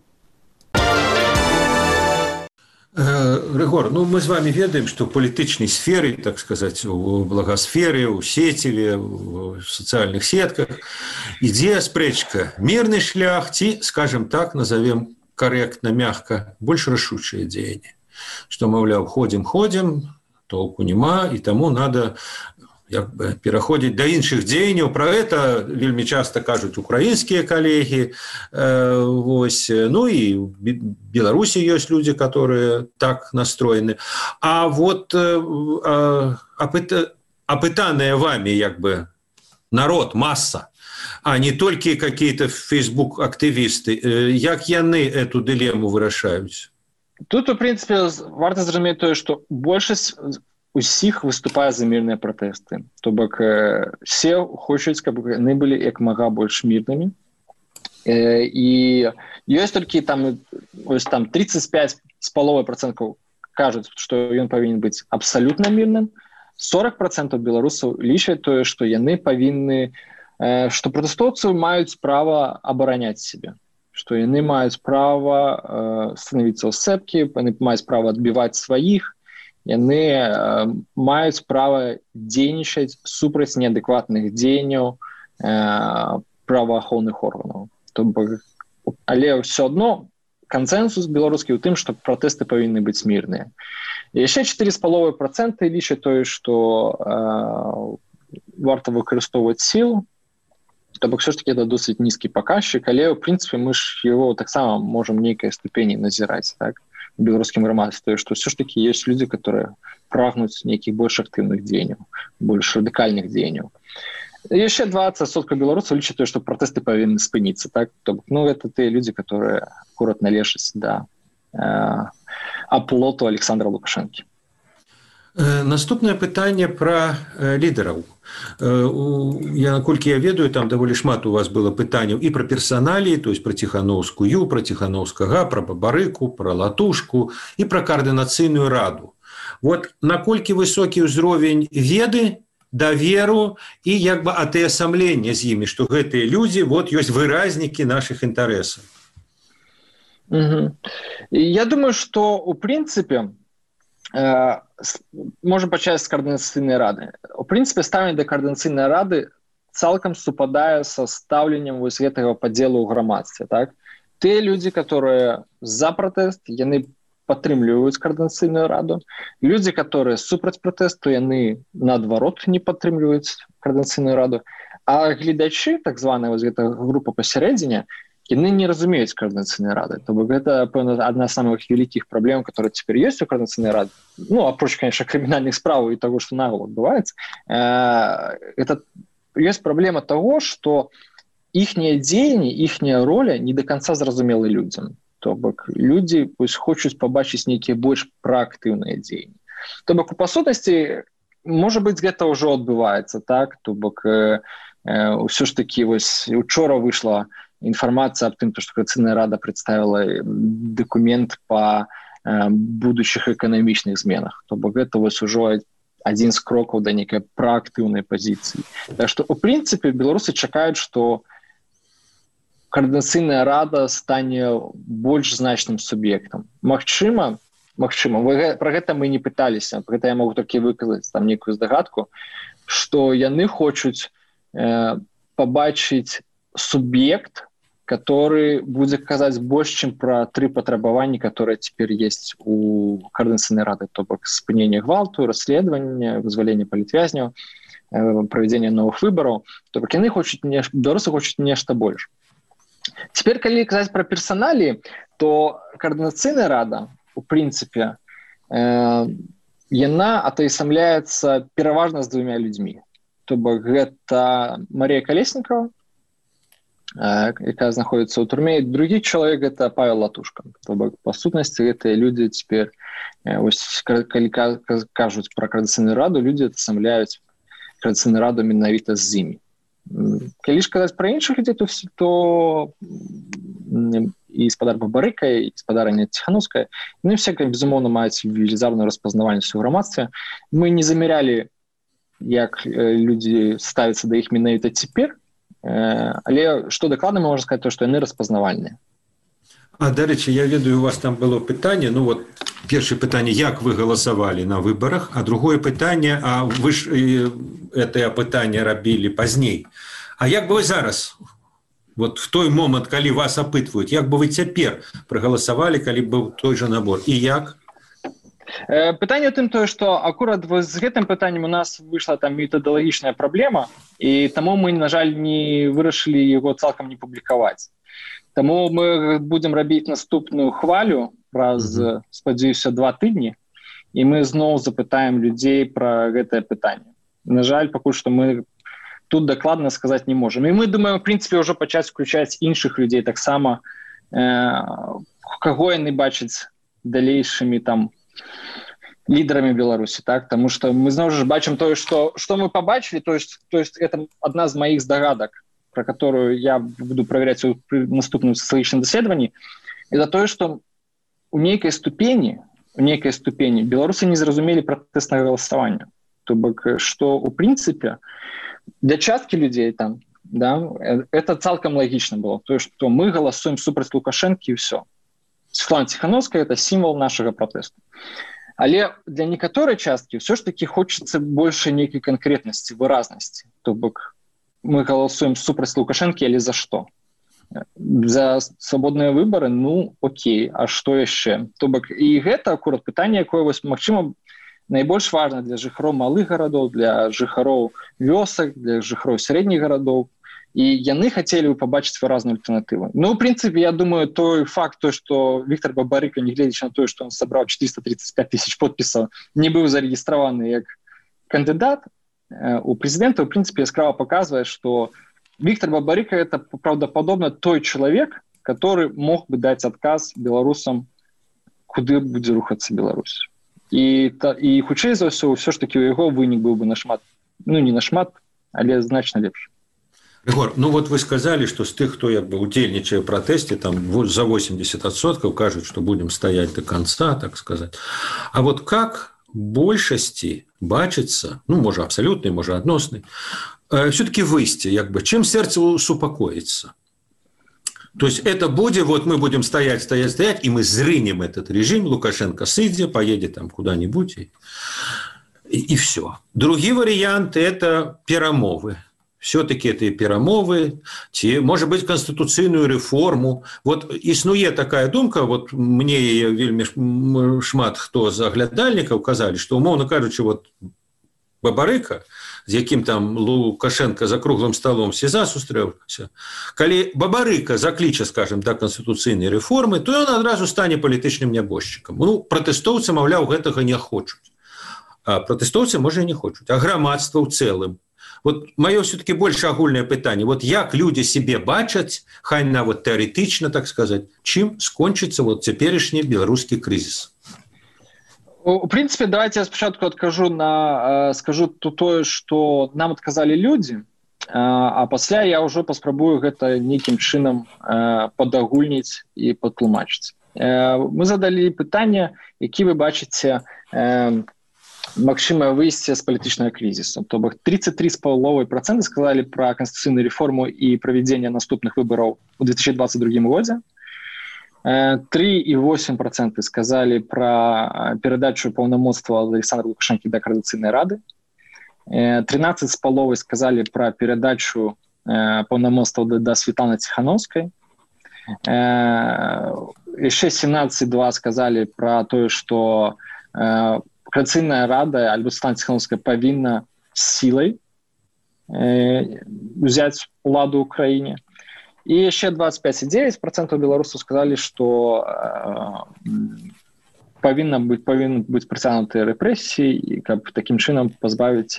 Рыгор, мы з вами ведаем, што ў палітычнай сферы, так сказаць, у благасферы, у сеціве, у сацыяльных сетках ідзе спрэчка. Мірны шлях ці, скажем так, назовем корректно, мягка, больш рашучыя дзеянні. Што, маўляў, ходзім, толку няма, і таму надо пераходзіць да іншых дзеянняў. Пра гэта вельмі часта кажуць украінскія калегі. Ну і ў Беларусі ёсць людзі, которые так настроены. А вот апытаныя вамі народ, масса, а не толькі какие-то фейсбук-актывісты, як яны эту дылему вырашаюць? Тут, у прынцыпе, варта зразумець тое, што большасць усіх выступае за мірныя пратэсты. То бок, все хочуць, каб яны былі як мага больш мірнымі. І ёсць толькі там 35,5% кажуць, што ён павінен быць абсалютна мірным. 40% беларусаў лічаць тое, што яны павінны, што пратэстоўцы маюць права абараняць сябе. Што яны маюць права становіцца ў сцэпкі, яны маюць права адбіваць сваіх, яны маюць права дзейнічаць супраць неадэкватных дзеянняў праваахоўных органаў. Але ўсё адно кансэнсус беларускі ў тым, што пратэсты павінны быць мірныя. Яшчэ 4,5% лічаць тое, што варта выкарыстоўваць сілу. То бок, все ж таки, это досыць нізкі паказчык, але, ў прынцыпе, мы ж его таксама можам нейкай ступені назіраць, так, у беларускім грамадстве, што все ж таки ёсць людзі, которые прагнуць нейкіх больш актыўных дзеянняў, больш радыкальных дзеянняў. Яшчэ 20% беларусаў лічаць тое, што пратэсты павінны спыніцца, так, то бок, это тыя людзі, которые акурат належаць да аплоту Александра Лукашэнкі. Наступнае пытанне пра лідараў. Наколькі я ведаю, там даволі шмат у вас было пытанняў і пра персаналіі, то есть пра Ціханаўскую, пра Ціханаўскага, пра Бабарыку, пра Латушку і пра каардынацыйную раду. Вот наколькі высокі ўзровень веды, даверу і атаясамлення з імі, што гэтыя людзі ёсць выразнікі нашых інтарэсаў. Я думаю, што у прынцыпе можем пачаць з каардынацыйнай рады. У прынцыпе, стаўленне да каардынацыйнай рады цалкам супадае са стаўленнем гэтага падзелу ў грамадстве. Так? Тыя людзі, которые за пратэст, яны падтрымліваюць каардынацыйную раду. Людзі, которые супраць пратэсту, яны наадварот не падтрымліваюць каардынацыйную раду. А гледачы, так званая гэтая група пасярэдзіне, яны не разумеюць каардынацыйнай рады. То бок, гэта, пэўна, адна з самых вялікіх праблем, которые цяпер ёсць у каардынацыйнай рады. Апроч, конечно, крымінальных справаў і таго, што нагул адбываецца. Это ёсць праблема таго, што іхнія дзеянні, іхняя роля не до конца зразумелы людзям. То бок, людзі хочуць пабачыць нейкія больш праактыўныя дзеянні. То бок, у пасутнасці, можа быць, гэта ўжо адбываецца, так? То бок, ўсё ж такі, учора выйшла информация об том, что Каардынацыйная рада представила документ по будущих экономичных зменах. То бок, это уже один з крокаў да некай праактыўнай пазіцыі. Так што, у прынцыпе, беларусы чакаюць, што координацыйная рада стане больш значным суб'ектам. Магчыма, про гэта мы не пыталіся, про гэта я могу толькі выказаць там некую здагадку, што яны хочуць пабачыць суб'ект, который будзе казаць больш, чым пра 3 патрабаванні, которые цяпер есть у координацыйнай рады, то бок спыненне гвалту, расследаванне, вызваленне палітвязняў, правядзенне новых выбараў, то бок яны хочуць беларусы хочуць нешта больш. Цяпер, калі казаць пра персаналіі, то координацыйная рада, у прынцыпе, яна атаясамляецца пераважна з 2 людзьмі. То бок гэта Марія Калеснікова, якая знаходіцца ў турме, і другі чалавек гэта Павел Латушка. То бок па сутнасці гэтыя людзі цяпер, калі кажуць пра координацыйную раду, людзі атаясамляюць координацыйную раду менавіта з імі. Калі ж казаць пра іншых людзей, то і гаспадар Бабарыка, і гаспадарыня Ціханаўская, яны все, безумоўна, маюць велізарную распазнавальнасць у грамадстве. Мы не замярялі, як людзі ставяцца да іх менавіта цяпер, але што дакладна можна сказаць, то што яны распазнавальныя. А, дарэчы, я ведаю, у вас там было пытанне, ну вот, першае пытанне, як вы галасавалі на выбарах, а другое пытанне, а вы ж гэтае пытанне рабілі пазней. А як бы вы зараз, вот в той момант, калі вас апытваюць, як бы вы цяпер прагаласавалі, калі быў той жа набор? І як? Пытанне ў тым тое, што акурат з гэтым пытаннем у нас выйшла там метадалагічная праблема, і таму мы, на жаль, не вырашылі яго цалкам не публікаваць. Таму мы будзем рабіць наступную хвалю праз, спадзяюся, 2 тыдні, і мы зноў запытаем людзей пра гэтае пытанне. На жаль, пакуль што мы тут дакладна сказаць не можам. І мы думаем, в прынцыпе, ўжо пачаць включаць іншых людзей таксама, каго яны бачаць далейшымі там лідарамі Беларусі, так? Таму што мы зноў жа бачым тое, што мы пабачылі, то есть это адна з маіх здагадак, про которую я буду проверять в наступным социологическом исследовании, это то, что у некой ступени белорусы не зразумели протестное голосование. То бок, что, в принципе, для частки людей там, да, это цалком логично было. То, что мы голосуем супраць Лукашенко и все. Светлана Тихановская – это символ нашего протеста. Але для некоторой частки все ж таки хочется больше некой конкретности, выразности. То бок, мы голосуем супраць Лукашенко или за что? За свободныя выборы? Ну, окей. А што яшчэ? То бок, і гэта акурат пытанне, якое, магчыма, найбольш важна для жыхароў малых гарадоў, для жыхароў вёсак, для жыхароў сярэдніх гарадоў. І яны хацелі бы пабачыць выразную альтэрнатыву. Ну, в прынцыпе, я думаю, той факт, што Віктор Бабарыка, нягледзячы на тое, што он сабраў 435 тысяч подпісаў, не быў зарэгістраваны як кандыдат у прэзідэнта, в прынцыпе, яскрава паказвае, што Віктор Бабарыка – это правдападобна той чалавек, который мог бы даць адказ беларусам, куды будзе рухацца Беларусь. І хутчэй за ўсё ж такі у яго вынік быў бы нашмат, ну не нашмат, але значна лепш. Рыгор, ну вот вы сказали, что с тех, кто удзельнічае в протесте, там за 80% кажут, что будем стоять до конца, так сказать. А вот как большасці бачыцца, ну, можа абсалютнай, можа адноснай, все-таки выйсці, чым сэрца супакоіцца. То есть это будет, вот мы будем стоять, и мы зрынем этот режим, Лукашенко сыдзе, поедет там куда-нибудь, и все. Другие варианты – это перамовы. Все-таки это и перамовы, может быть, конституцыйную реформу. Вот існуе такая думка, вот мне вельмі шмат хто з аглядальнікаў казалі, што, умоўна кажучы, вот Бабарыка, з якім там Лукашенко за круглым столом СІЗА сустрэўся, калі Бабарыка закліча, скажем, да конституцыйнай реформы, то ён адразу стане палітычным нябожчыкам. Ну, пратэстоўцы, маўляў, гэтага не хочуць. А пратэстоўцы, можа, і не хочуць. А грамадства ў цэлым. Вот мое все-таки больше агульное пытанне. Вот як люди себе бачаць, хай нават теоретично, так сказать, чым скончится вот цяперашні беларускі кризис? В принципе, давайте я спочатку скажу тое, что нам отказали люди, а пасля я уже паспрабую гэта нейкім чынам падагульніць і патлумачыць. Мы задалі пытанне, які вы бачыце магчымае выйсце з палітычнага крызісу. То бок 33,5% сказалі пра канстытуцыйную рэформу і правядзенне наступных выбараў у 2022 годзе. 3,8% сказалі пра перадачу паўнамоцтва Александра Лукашэнкі да Коордынацыйнай рады. 13,5% сказалі пра перадачу паўнамоцтва да Светланы Ціханаўскай. Яшчэ 17,2% сказалі пра тое, што Коордынацыйная рада альбо Светлана Ціханаўская павінна сілай узяць уладу ў краіне. І яшчэ 25,9% беларусаў сказалі, што павінны быць прыцягнутыя рэпрэсіі, і каб такім чынам пазбавіць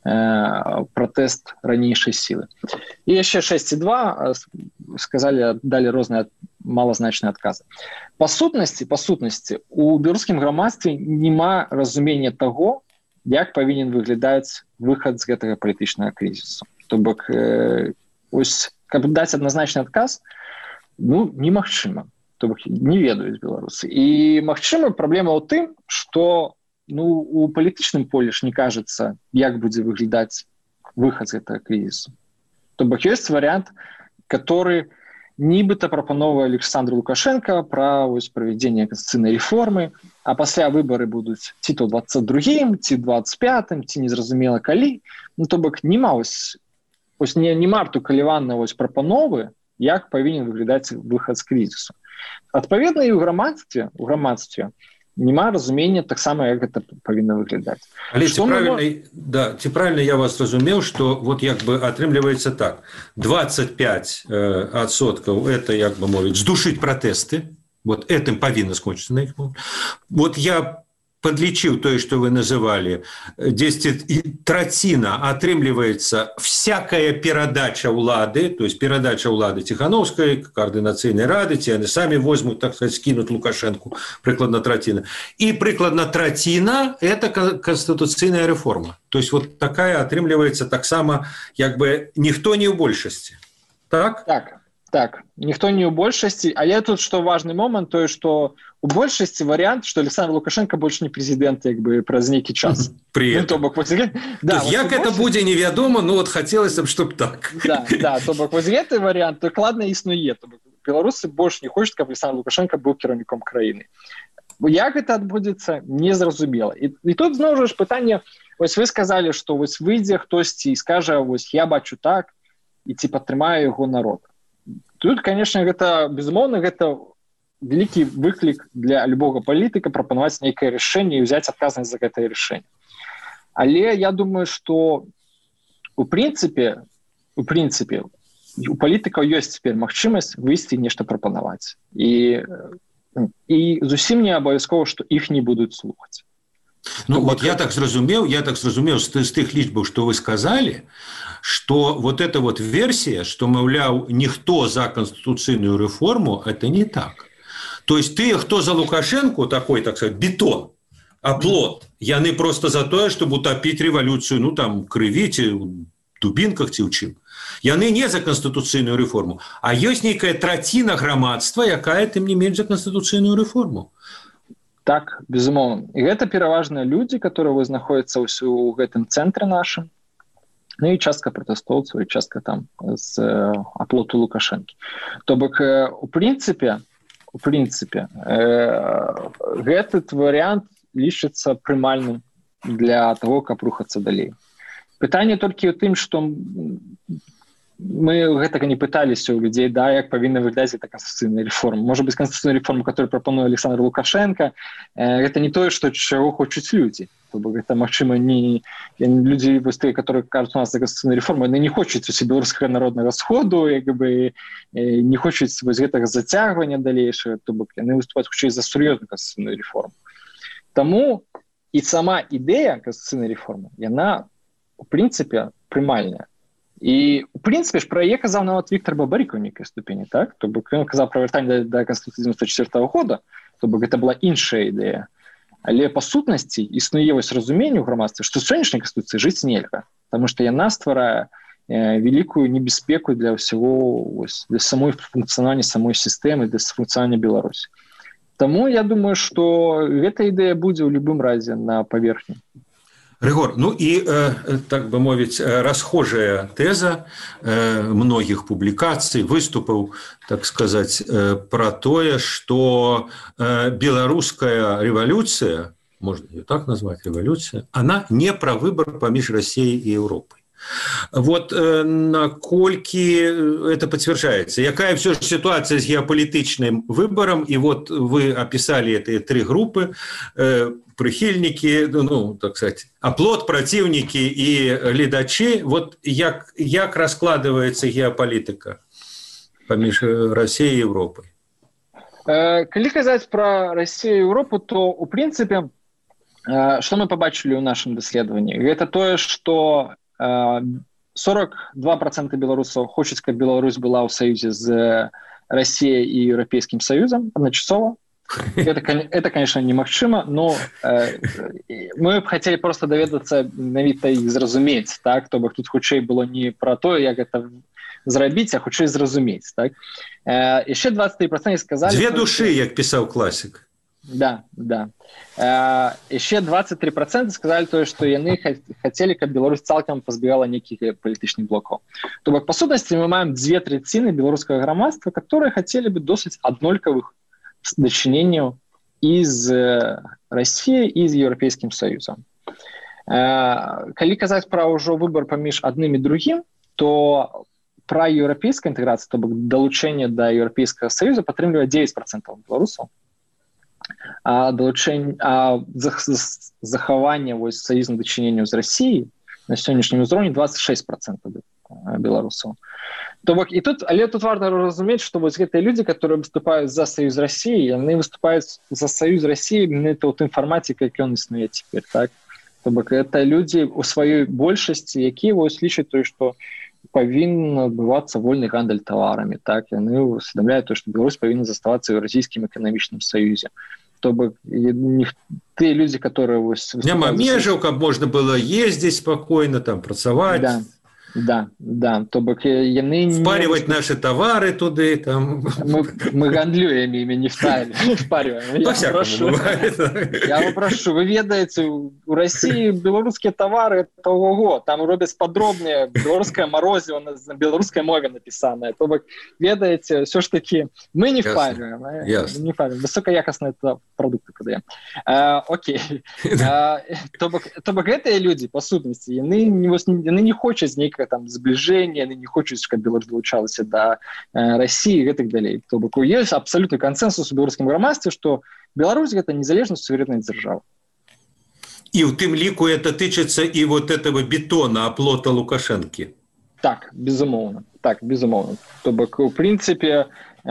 пратэст ранейшай сілы. І яшчэ 6,2% сказалі, далі розныя малазначныя адказы. Па сутнасці, у беларускім грамадстве няма разумення таго, як павінен выглядаць выхад з гэтага палітычнага крызісу. То бок, ось, каб даць адназначны адказ, немагчыма. То бок, не ведаюць беларусы. І магчыма, праблема ў тым, што у палітычным полі ж не кажацца, як будзе выглядаць выхад з гэтага крызісу. То бок, ёсць варыянт, который нібыта прапановвае Александр Лукашенко пра правядзенне канстытуцыйнай рэформы, а пасля выбары будуць ці то 22-м, ці 25-м, ці незразумела калі. То бок, няма арту каліванна прапановы, як павінен выглядаць выхад з крызісу. Адпаведна, і ў грамадстве няма разумення таксама, як гэта павінна выглядаць. Але ці правильно я вас зразумеў, што вот як бы атрымліваецца так: 25% это, як бы мовіць, здушыць пратэсты, вот этим павінна скончыцца на іх. Вот я подлічыў тое, што вы называлі, 10 траціна атрымліваецца всякая перадача ўлады, то есть перадача ўлады Ціханаўскай, Коордынацыйнай рады, ці яны самі возьмуць, так сказать, скінуць Лукашэнку, прыкладна траціна. І прыкладна траціна – это канстытуцыйная рэформа. То есть вот такая атрымліваецца таксама, як бы, ніхто не ў большасці. Так? Так, ніхто не ў большасці, але тут што важны момант, тое, што у большасці варыянт, што Александр Лукашенко больше не прэзідэнт, як бы праз нейкі час. Як это будзе невядома, вот хацелася б, чтоб так. То бок вось гэты варыянт дакладна існуе. Беларусы больш не хочуць, каб Александр Лукашенко быў кіраўніком краіны. Як гэта адбудзецца, незразумела. І тут зноў жа пытанне, вось вы сказалі, што вось выйдзе хтосьці і скажа, вось я бачу так, і ці падтрымае яго народ. Тут, конечно, гэта, безумоўна, гэта вялікі выклік для любога палітыка прапанаваць нейкае рашэнне і ўзяць адказнасць за гэтае рашэнне. Але я думаю, што у прынцыпе у палітыкаў ёсць цяпер магчымасць выйсці нешта прапанаваць. І зусім не абавязкова, што іх не будуць слухаць. Вот я так зразумеў з тых лічбаў, што вы сказалі, что вот эта вот версия, что, маўляў, ніхто за конституцыйную рэформу, это не так. То есть тыя, хто за Лукашенко, такой, так сказать, бетон, оплот, яны просто за тое, чтобы утопить революцию, там, крыві, ці ў дубінках, ці ў чым. Яны не за конституцыйную рэформу, а ёсць нейкая траціна грамадства, якая тым не менш за конституцыйную рэформу. Так, безумоўна. І гэта пераважна людзі, которые знаходзяцца ў гэтым цэнтры нашым, і частка пратэстоўцаў, і частка там з аплоту Лукашэнкі. То бок, у прынцыпе, гэты варыянт лічыцца прымальным для таго, каб рухацца далей. Пытанне толькі ў тым, што мы гэтага не пыталіся ў людзей, як павінна выглядаць эта канстытуцыйная рэформа. Можа быць, канстытуцыйная рэформа, которую прапануе Александр Лукашенко, гэта не тое, чаго хочуць людзі. То бок, гэта, магчыма, не людзі, которые кажуць у нас за канстытуцыйную рэформу, яны не хочуць беларускага народнага сходу, як бы не хочуць гэтага зацягвання далейшага, то бок яны выступаюць хутчэй за сур'ёзную канстытуцыйную рэформу. Таму і сама ідэя канстытуцыйнай рэформы, яна, у прынцыпе, прымальная. І, у прынцыпе, пра яе казаў нават Віктор Бабарык у нейкай ступені, так? То бок ён казаў пра вяртанне да Канстытуцыі 94 года, то бок гэта была іншая ідэя. Але па сутнасці існуе разуменне ў грамадстве, што сённяшняй канстытуцыі жыць нельга, таму што яна стварае вялікую небяспеку для ўсяго, для самой функцыянавання самой сістэмы, для функцыянавання Беларусі. Таму я думаю, што гэта ідэя будзе ў любым разе на паверхні. Рыгор, ну и, так бы мовить, расхожая теза многих публикаций, выступов, так сказать, про то, что белорусская революция, можно ее так назвать, революция, она не про выбор поміж Россией и Европой. Вот накольки это подтверждается? Какая все же ситуация с геополитичным выбором? И вот вы описали эти три группы: прихильники, ну, так сказать, оплот, противники и глядачи. Вот як раскладывается геополитика поміж Россией и Европой? Калі казаць про Россию и Европу, то у принципе, что мы побачили у нашем исследовании, это то, что 42% белорусов хочет, чтобы Беларусь была в союзе с Россией и Европейским Союзом одночасово. Это, конечно, немагчыма, но мы хотели просто даведацца менавіта і зразумець, так, то бок тут хутчэй было не про то, як это зрабіць, а хутчэй зразумець, так. Яшчэ 23% сказали... Две души, як писал классик. Да. Еще 23% сказали то, что яны хотели, каб Беларусь цалкам позбегала неких политичных блоков. То бок, по сутности, мы маем 2/3 белорусского громадства, которые хотели бы досыць аднолькавых дачыненняў из России и из Европейским Союзом. Калі казаць про ўжо выбор паміж адным і другим, то про европейскую интеграцию, то бок далучэнне до Европейского Союза падтрымлівае 9% беларусаў. А захаванне саюзных дачыненняў з Россией на сённяшнім узроўні 26% беларусаў. То бок, і тут, але тут важно разумець, што вось гэтыя людзі, которые выступаюць за союз России, яны выступаюць за союз России менавіта ў тым фармаце, як ён існуе цяпер, так? То бок, это людзі у сваёй большасці, якія вось лічаць тое, што павінен адбывацца вольны гандаль таварамі, так? Яны усведамляюць тое, што Беларусь павінна заставацца ў Еўразійскім эканамічным саюзе. То бок, тыя людзі, которые няма межаў, каб можна было ездзіць спакойна, там працаваць. Да. То бок, яны впаривать наши товары туды, там. Мы гандлюем ими, не впариваем. Я попрошу, вы ведаете, у России белорусские товары, это ого, там робят подробнее, белорусское морозиво на белорусской мове написанное. То бок, ведаете, все ж таки, мы не впариваем. Не впариваем. Высокоякостные продукты подаем. Окей. То бок, это люди, по сутности, яны не хочуць нейкага там зближения, яны не хочуць, каб Беларусь далучалася до России и так далее. То бок, есть абсолютный консенсус у беларускім грамадстве, что Беларусь это незалежная суверенная держава. И в тым ліку это тычыцца и вот этого бетона, оплота Лукашенки. Так, безумоўна. То бок, в принципе,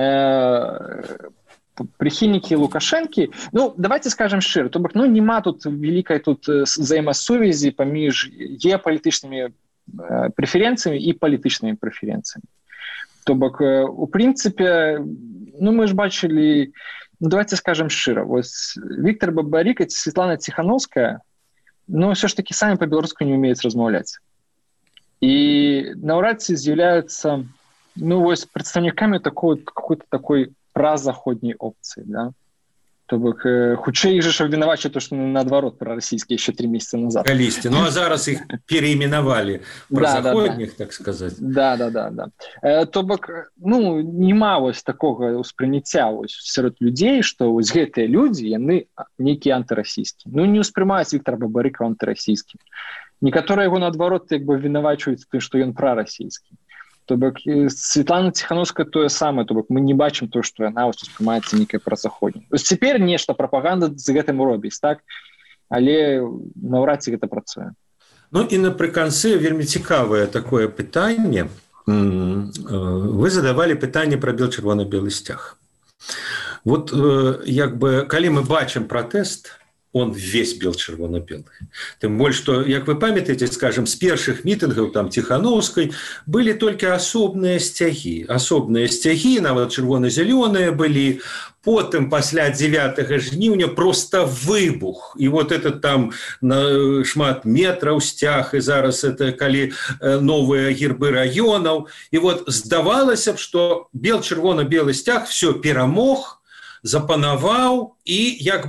прихильники Лукашенки, ну, давайте скажем шчыра, то бок, ну, нема тут великой тут взаимосувязі паміж геополитичными преференциями и политичными преференциями. То бок, у принципе, ну, мы ж бачили, ну, давайте скажем шчыра, вот Виктор Бабарик и Светлана Тихановская, ну, все ж таки сами по-белорусски не умеют размаўляць. И наўрад ці з'яўляюцца, ну, вот представниками какой-то такой празаходней опции, да. То бок, хутчэй же вінавачаць то, што наадварот прарасійскія еще 3 месяца назад. Калісьці. Ну, а зараз их переименовали празаходних, так сказать. Да. То бок, ну, нема вось такога ўспрыняцця сярод людзей, што вось гэтыя людзі, яны нейкія антырасійскія. Ну, не ўспрымаюць Віктора Бабарыка антырасійскім. Некаторыя яго наадварот як бы вінавачваюць тым, што ён прарасійскі. То бок, Светлана Тихановская тое самае, то бок, мы не бачым то, што яна успрымаецца нейкая празаходняя. Цяпер нешта прапаганда з гэтым робіць, так? Але наўрад ці гэта працуе. Ну і напрыканцы вельмі цікавае такое пытанне. Вы задавалі пытанне пра чырвона-белы сцяг. Вот як бы, калі мы бачым пратэст, он весь бел-чырвона-белый. Тем более, что, как вы памятаете, скажем, с первых митингов там Тихановской были только особные стяги. Особные стяги, нават чырвона-зелёныя были. Потом, после 9 жніўня, просто выбух. И вот это там на шмат метров стяг, и зараз это калі новые гербы районов. И вот здавалася б, что бел-чырвона-белый стяг все перамог, запанаваў, и як бы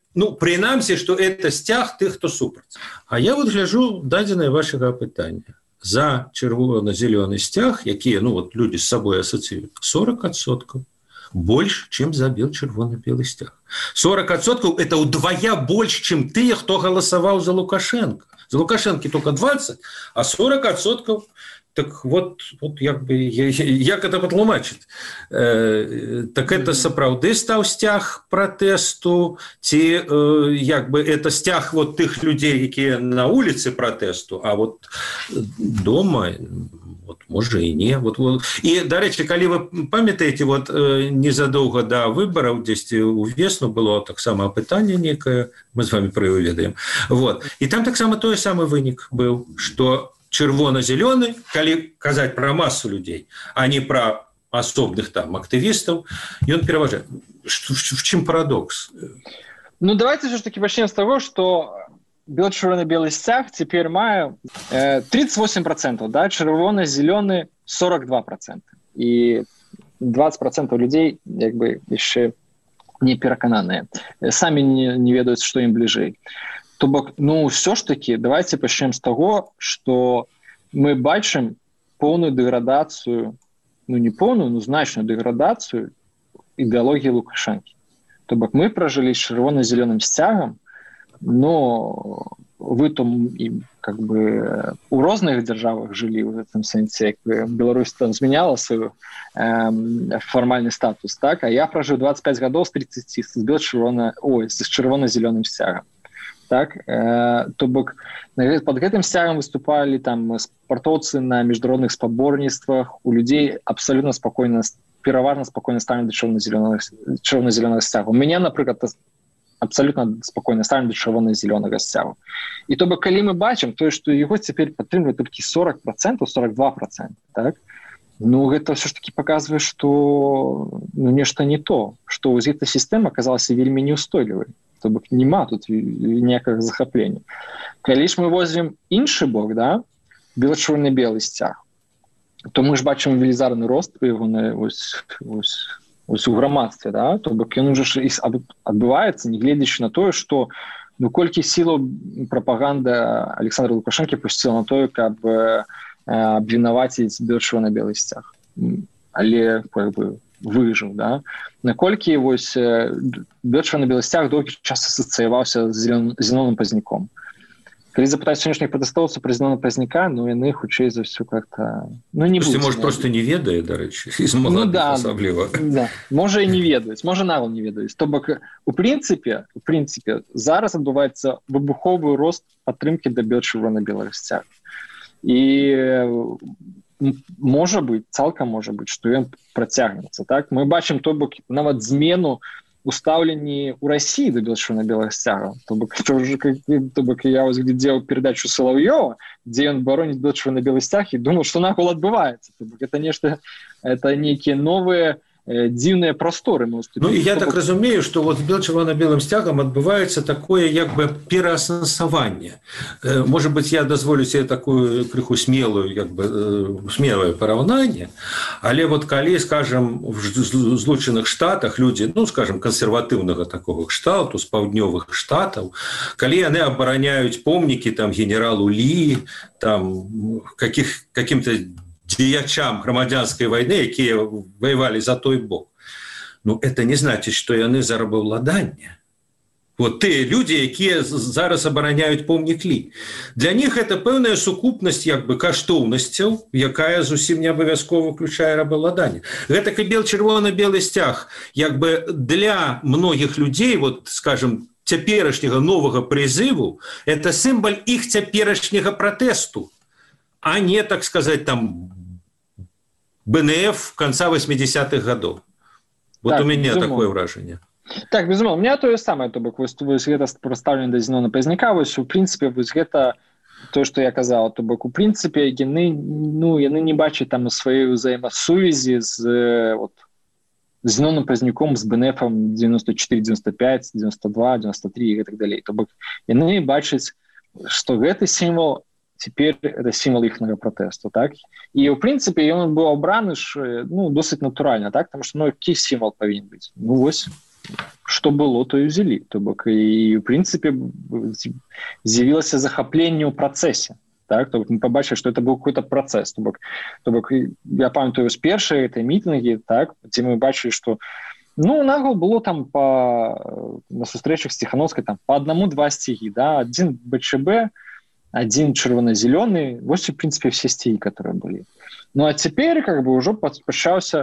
Ну, прынамсі, што это сцяг тых, хто супраць. А я вот гляжу дадзенае вашага пытання. За чырвона-зелёны сцяг, якія, ну, вот людзі з сабой асацыююць, 40% больш, чым за чырвона-белы сцяг. 40% это ўдвая больш, чым тыя, хто галасаваў за Лукашенко. За Лукашенко только 20, а 40%. Так вот як бы, як это патлумачыць? Так это сапраўды стаў сцяг пратэсту, ці як бы это сцяг вот тых людзей, якія на вуліцы пратэсту, а вот дома, вот, можа і не. І, дарэчы, калі вы памятаеце, вот незадоўга да выбараў, дзесьці ў весну было таксама апытанне некае, мы з вами пра яго ведаем. Вот. І там таксама той самы вынік быў, што чырвона-зелёны, калі казаць пра масу людзей, а не пра асобных там актывістаў, ён пераважае. В чым парадокс? Ну, давайте все ж таки пачнем з таго, што чырвона-белы сцяг цяпер мае 38%, да? Чырвона-зелёны 42%. І 20% людзей як бы яшчэ не перакананыя. Самі не ведаюць, што ім бліжэй. То бок, ну, все ж таки, давайте пачнем з таго, што мы бачым поўную дэградацыю, ну, не поўную, но значную дэградацыю ідэалогіі Лукашэнкі. То бок, мы пражылі з чырвона-зелёным сцягам, но вы там как бы у розных дзяржавах жылі в этом сэнсе, як Беларусь там змяняла свой фармальны статус, так? А я пражыў 25 гадоў з 30 з чырвона-зелёным сцягам. Так, то бок под гэтым сцягам выступалі там спартоўцы на міжнародных спаборніцтвах, у людзей абсалютна спакойна, пераважна спакойна ставілі да чырвона-зелёнага сцягу. У мяне, напрыклад, абсалютна спакойна ставілі да чырвона-зелёнага сцягу. І то бок, калі мы бачым тое, што яго цяпер падтрымлівае толькі 40%, 42%, так? Ну, гэта ўсё ж таки паказвае, што ну, нешта не то, што гэта сістэма аказалася вельмі неўстойлівай. То бок няма тут ніякага захаплення. Калі ж мы возьмем іншы бок, да, чырвона-белы сцяг, то мы ж бачым велізарны рост яго у грамадстве, да, то бок ён уже адбываецца, нягледзячы на тое, што ну колькі сілаў прапаганда Александра Лукашэнкі пусціла на тое, каб абвінаваціць чырвона-белы сцяг. Але как бы выжыў, да? Наколькі вось чырвона-белы сцяг доўгі час асацыяваўся з зелёным пазняком. Калі запытаць сённяшніх пратэстоўцаў пра зелёнага пазняка, ну яны хутчэй за ўсё как-то ну не будуць. Можа просто не ведае, дарэчы, з маладых асабліва. Да, можа і не ведаюць, можа нават не ведаюць. То бок у прынцыпе зараз адбываецца выбуховы рост падтрымкі да чырвона-белага сцяга. І цалкам можа быць, што ён працягнецца. Так? Мы бачым то бок нават змену у стаўленні ў Расіі да чырвона-белага сцяга. То бок я глядзеў перадачу Салаўёва, дзе ён бароніць чырвона-белы сцяг і думаў, што нахуй адбываецца. То бок это нешта, это нейкія новыя дзіўныя прасторы. Ну, і я так разумею, што вот з чырвона-белым сцягам адбываецца такое як бы пераасэнсаванне. Можа быць, я дазволю себе такую крыху смелую, як бы смелае параўнанне, але вот калі, скажем, в Злучаных Штатах людзі, ну, скажем, кансерватыўнага такого кшталту з паўднёвых штатаў, калі яны абараняюць помнікі там генералу Лі, там каким-то дзеячам грамадзянскай вайны, якія воевалі за той бок. Ну, это не значыць, што яны за рабаўладанне. Вот тыя людзі, якія зараз абараняюць помнік Лі. Для них это пэўная сукупнасць як бы каштоўнасцяў, якая зусім не абавязкова ўключае рабаўладанне. Гэта чырвона-белы сцяг як бы для многіх людзей, вот, скажем, цяперашняга новага прызыву, это сімвал іх цяперашняга пратэсту, а не, так сказать, там БНФ конца 80-х годов. Вот так, у меня такое вражение. Так, безумоўна, у меня тое самае, то бок вось гэта прадстаўленне да зелёнага пазняка, вось у прынцыпе вось гэта то, што я казаў, то бок у прынцыпе яны не бачаць там сваёй узаемасувязі з зелёным пазняком, з БНФом 94, 95, 92, 93 і так далей. То бок яны бачаць, што гэты сімвал теперь это символ ихнего протеста, так? И, в принципе, он был обран, ну, досить натурально, так? Потому что, ну, какой символ повинен быть? Ну, вот, што было, то і ўзялі. То бок, і, у прынцыпе, з'явілася захапленне ў працэсе. Так? То бок, мы побачили, што это быў какой-то працэс. То бок, я памятаю, з першай этой мітынгі, так, дзе мы бачылі, што нагул было там на сустрэчах з Ціхановскай там, по 1-2 сцягі. Да? Один БЧБ, один чырвона-зелёны. Вось, в принципе, все сцягі, которые были. А цяпер, как бы, ўжо пачаўся,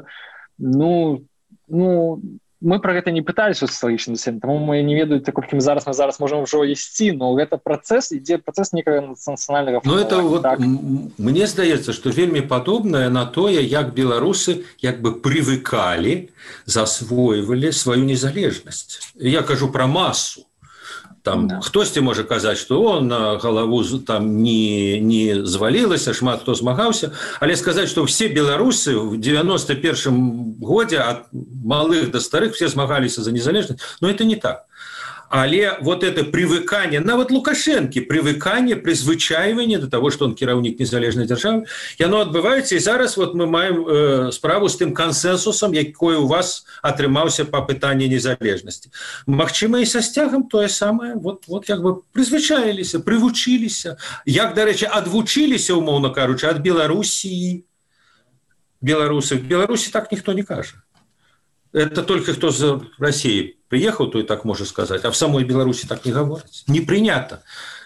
мы про гэта не пыталіся ў сацыялагічным даследаванні, таму мы не ведаю, колькі мы зараз можам ўжо ісці, но гэта працэс, ідзе працэс некага нацыянальнага фармавання. Мне здаецца, што вельмі падобнае на тое, як беларусы як бы прывыкалі, засвойвалі сваю незалежнасць. Я кажу пра масу. Там хтосьці можа казаць, што на галаву там не звалілася, шмат хто змагаўся, але сказаць, што ўсе беларусы ў 91-м годзе ад малых да старых все змагаліся за незалежнасць, это не так. Але вот это привыкание, нават Лукашенко, привыкание, призвычайванне до того, что он кіраўнік незалежнай дзяржавы, яно адбываецца, і зараз вот мы маем справу з тым кансенсусам, якой у вас атрымаўся па пытанні незалежнасці. Магчыма, і са сцягам тое самае, вот як бы призвычаіліся, прывучыліся, як, дарэчы, адвучыліся, умоўна кажучы, ад Беларусі. Беларусі. В Беларусі так ніхто не кажа. Это только кто з России приехал, то и так можно сказать. А в самой Беларуси так не говорят. Не принято.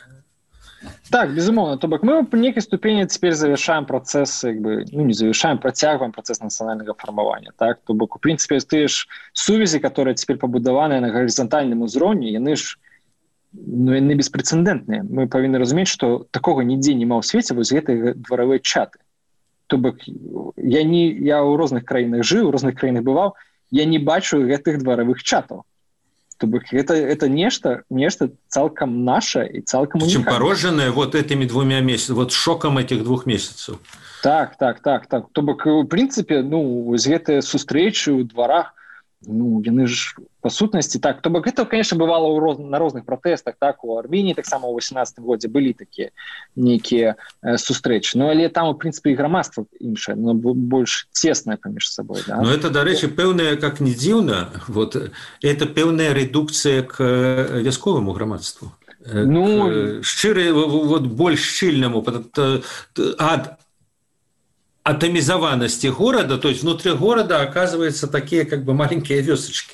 Так, безумовно. То бок мы по некой ступени теперь завершаем процесс, не завершаем, протягиваем процесс национального формования. Так? То бок, в принципе, ты ж сувязі, которые теперь побудованы на горизонтальном узроўні, яны ж яны беспрецедентныя. Мы повинны разуметь, что такого нигде нема ў свеце, вось гэтыя дворовые чаты. То бок я ў розных краінах жыў, у розных краінах бываў, я не бачу гэтых дворовых чатаў. То бок это нешта цалкам наше и цалкам уникальное. Причем порожденное вот этими 2 месяцами, вот шоком этих 2 месяцев. Так. То бок, в принципе, гэтыя сустрэчы ў дворах, яны ж по сутнасці так. То бок это, конечно, бывало на розных пратэстах, так, у Армении так само ў 18 годзе былі такія нейкія сустрэчы. Але там, в принципе, і грамадства іншае, но больш цеснае паміж сабой. Да? Но это, дарэчы, пэўная, как не дзіўна, вот, это пэўная рэдукцыя к вясковаму грамадству. Шчыры, вот, больш шчыльнаму ад атомизованности города, то есть внутри города оказываются такие как бы маленькие вёсочки.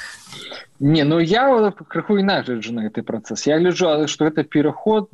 Я крыху иначе гляджу на гэты працэс. Я гляджу, что это переход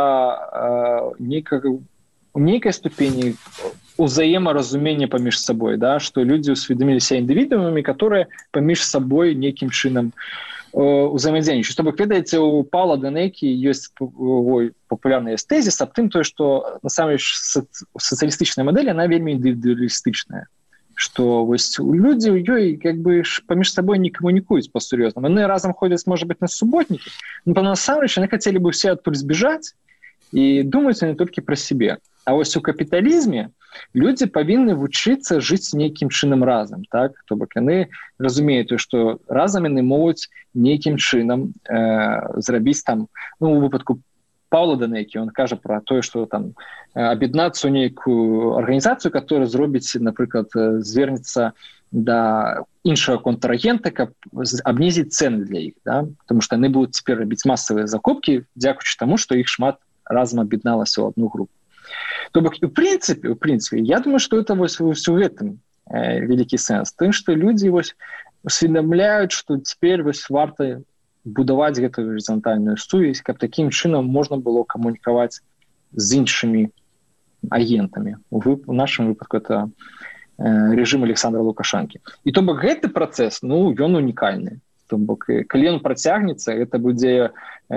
до нейкай ступені узаемаразумення паміж сабой, да, что люди усведомились индивидуумами, которые паміж сабой нейкім чынам узаемадзейнічаюць. То бок, ведаеце, у Паўла Данэкі ёсць папулярны тезіс аб тым, што насамрэч сацыялістычная мадэль, она вельмі індывідуалістычная. Што вось людзі ў ёй как бы паміж сабой не камунікуюць па-сур'ёзнаму. Яны разам ходзяць, можа быць, на суботнікі, но насамрэч яны хацелі бы ўсе адтуль збежаць і думаюць не толькі пра сябе. А вось у капіталізме людзі павінны вучыцца жыць нейкім чынам разам. Так? То бок яны разумеюць, што разам яны могуць нейкім чынам зрабіць там, у выпадку Паўла Данэкі, он кажа пра тое, што там аб'яднацца ў нейкую арганізацыю, которая зробіць, напрыклад, звернецца да іншага контрагента, каб абнізіць цэны для іх. Да? Потому што яны будуць цяпер рабіць масавыя закупкі, дзякуючы таму, што іх шмат разам аб'ядналася ў одну групу. То бок, в принципе, я думаю, что это вось в этом великий сенс. Тым, что люди вось усведомляют, что теперь вось варта будаваць гэтую горизонтальную сувязь, каб таким чынам можно было камунікаваць з іншымі агентамі. В нашем выпадку это режим Александра Лукашенко. И то бок гэты працэс, ён унікальны. То бок, калі ён працягнецца, это будзе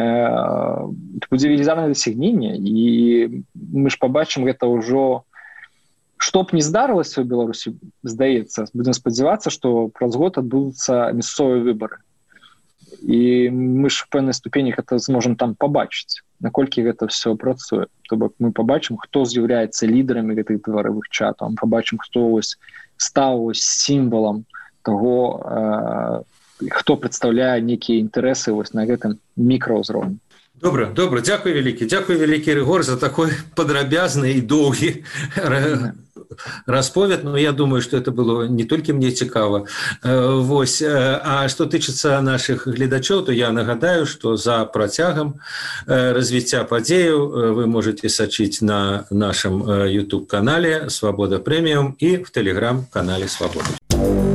велізарнае дасягненне, і мы ж пабачым гэта ўжо, што б не здарылася ў Беларусі, здаецца, будзем спадзявацца, што праз год адбудуцца мясцовыя выбары. І мы ж в пэўнай ступені гэта зможам там пабачыць, наколькі гэта все працуе. То бок мы пабачым, хто з'яўляецца лідарамі гэтых дваровых чатаў, мы пабачым, хто стаў сімвалам таго, хто прадстаўляе нейкія інтарэсы на гэтым мікраўзроўні. Добра, дзякуй вялікі Рыгор за такой падрабязны і доўгі расповед, но я думаю, что это было не только мне цікава. Вось. А что тычыцца наших гледачоў, то я нагадаю, что за працягам развіцця падзеяў вы можете сачыць на нашем YouTube-канале «Свобода Премиум» и в Telegram-канале «Свобода».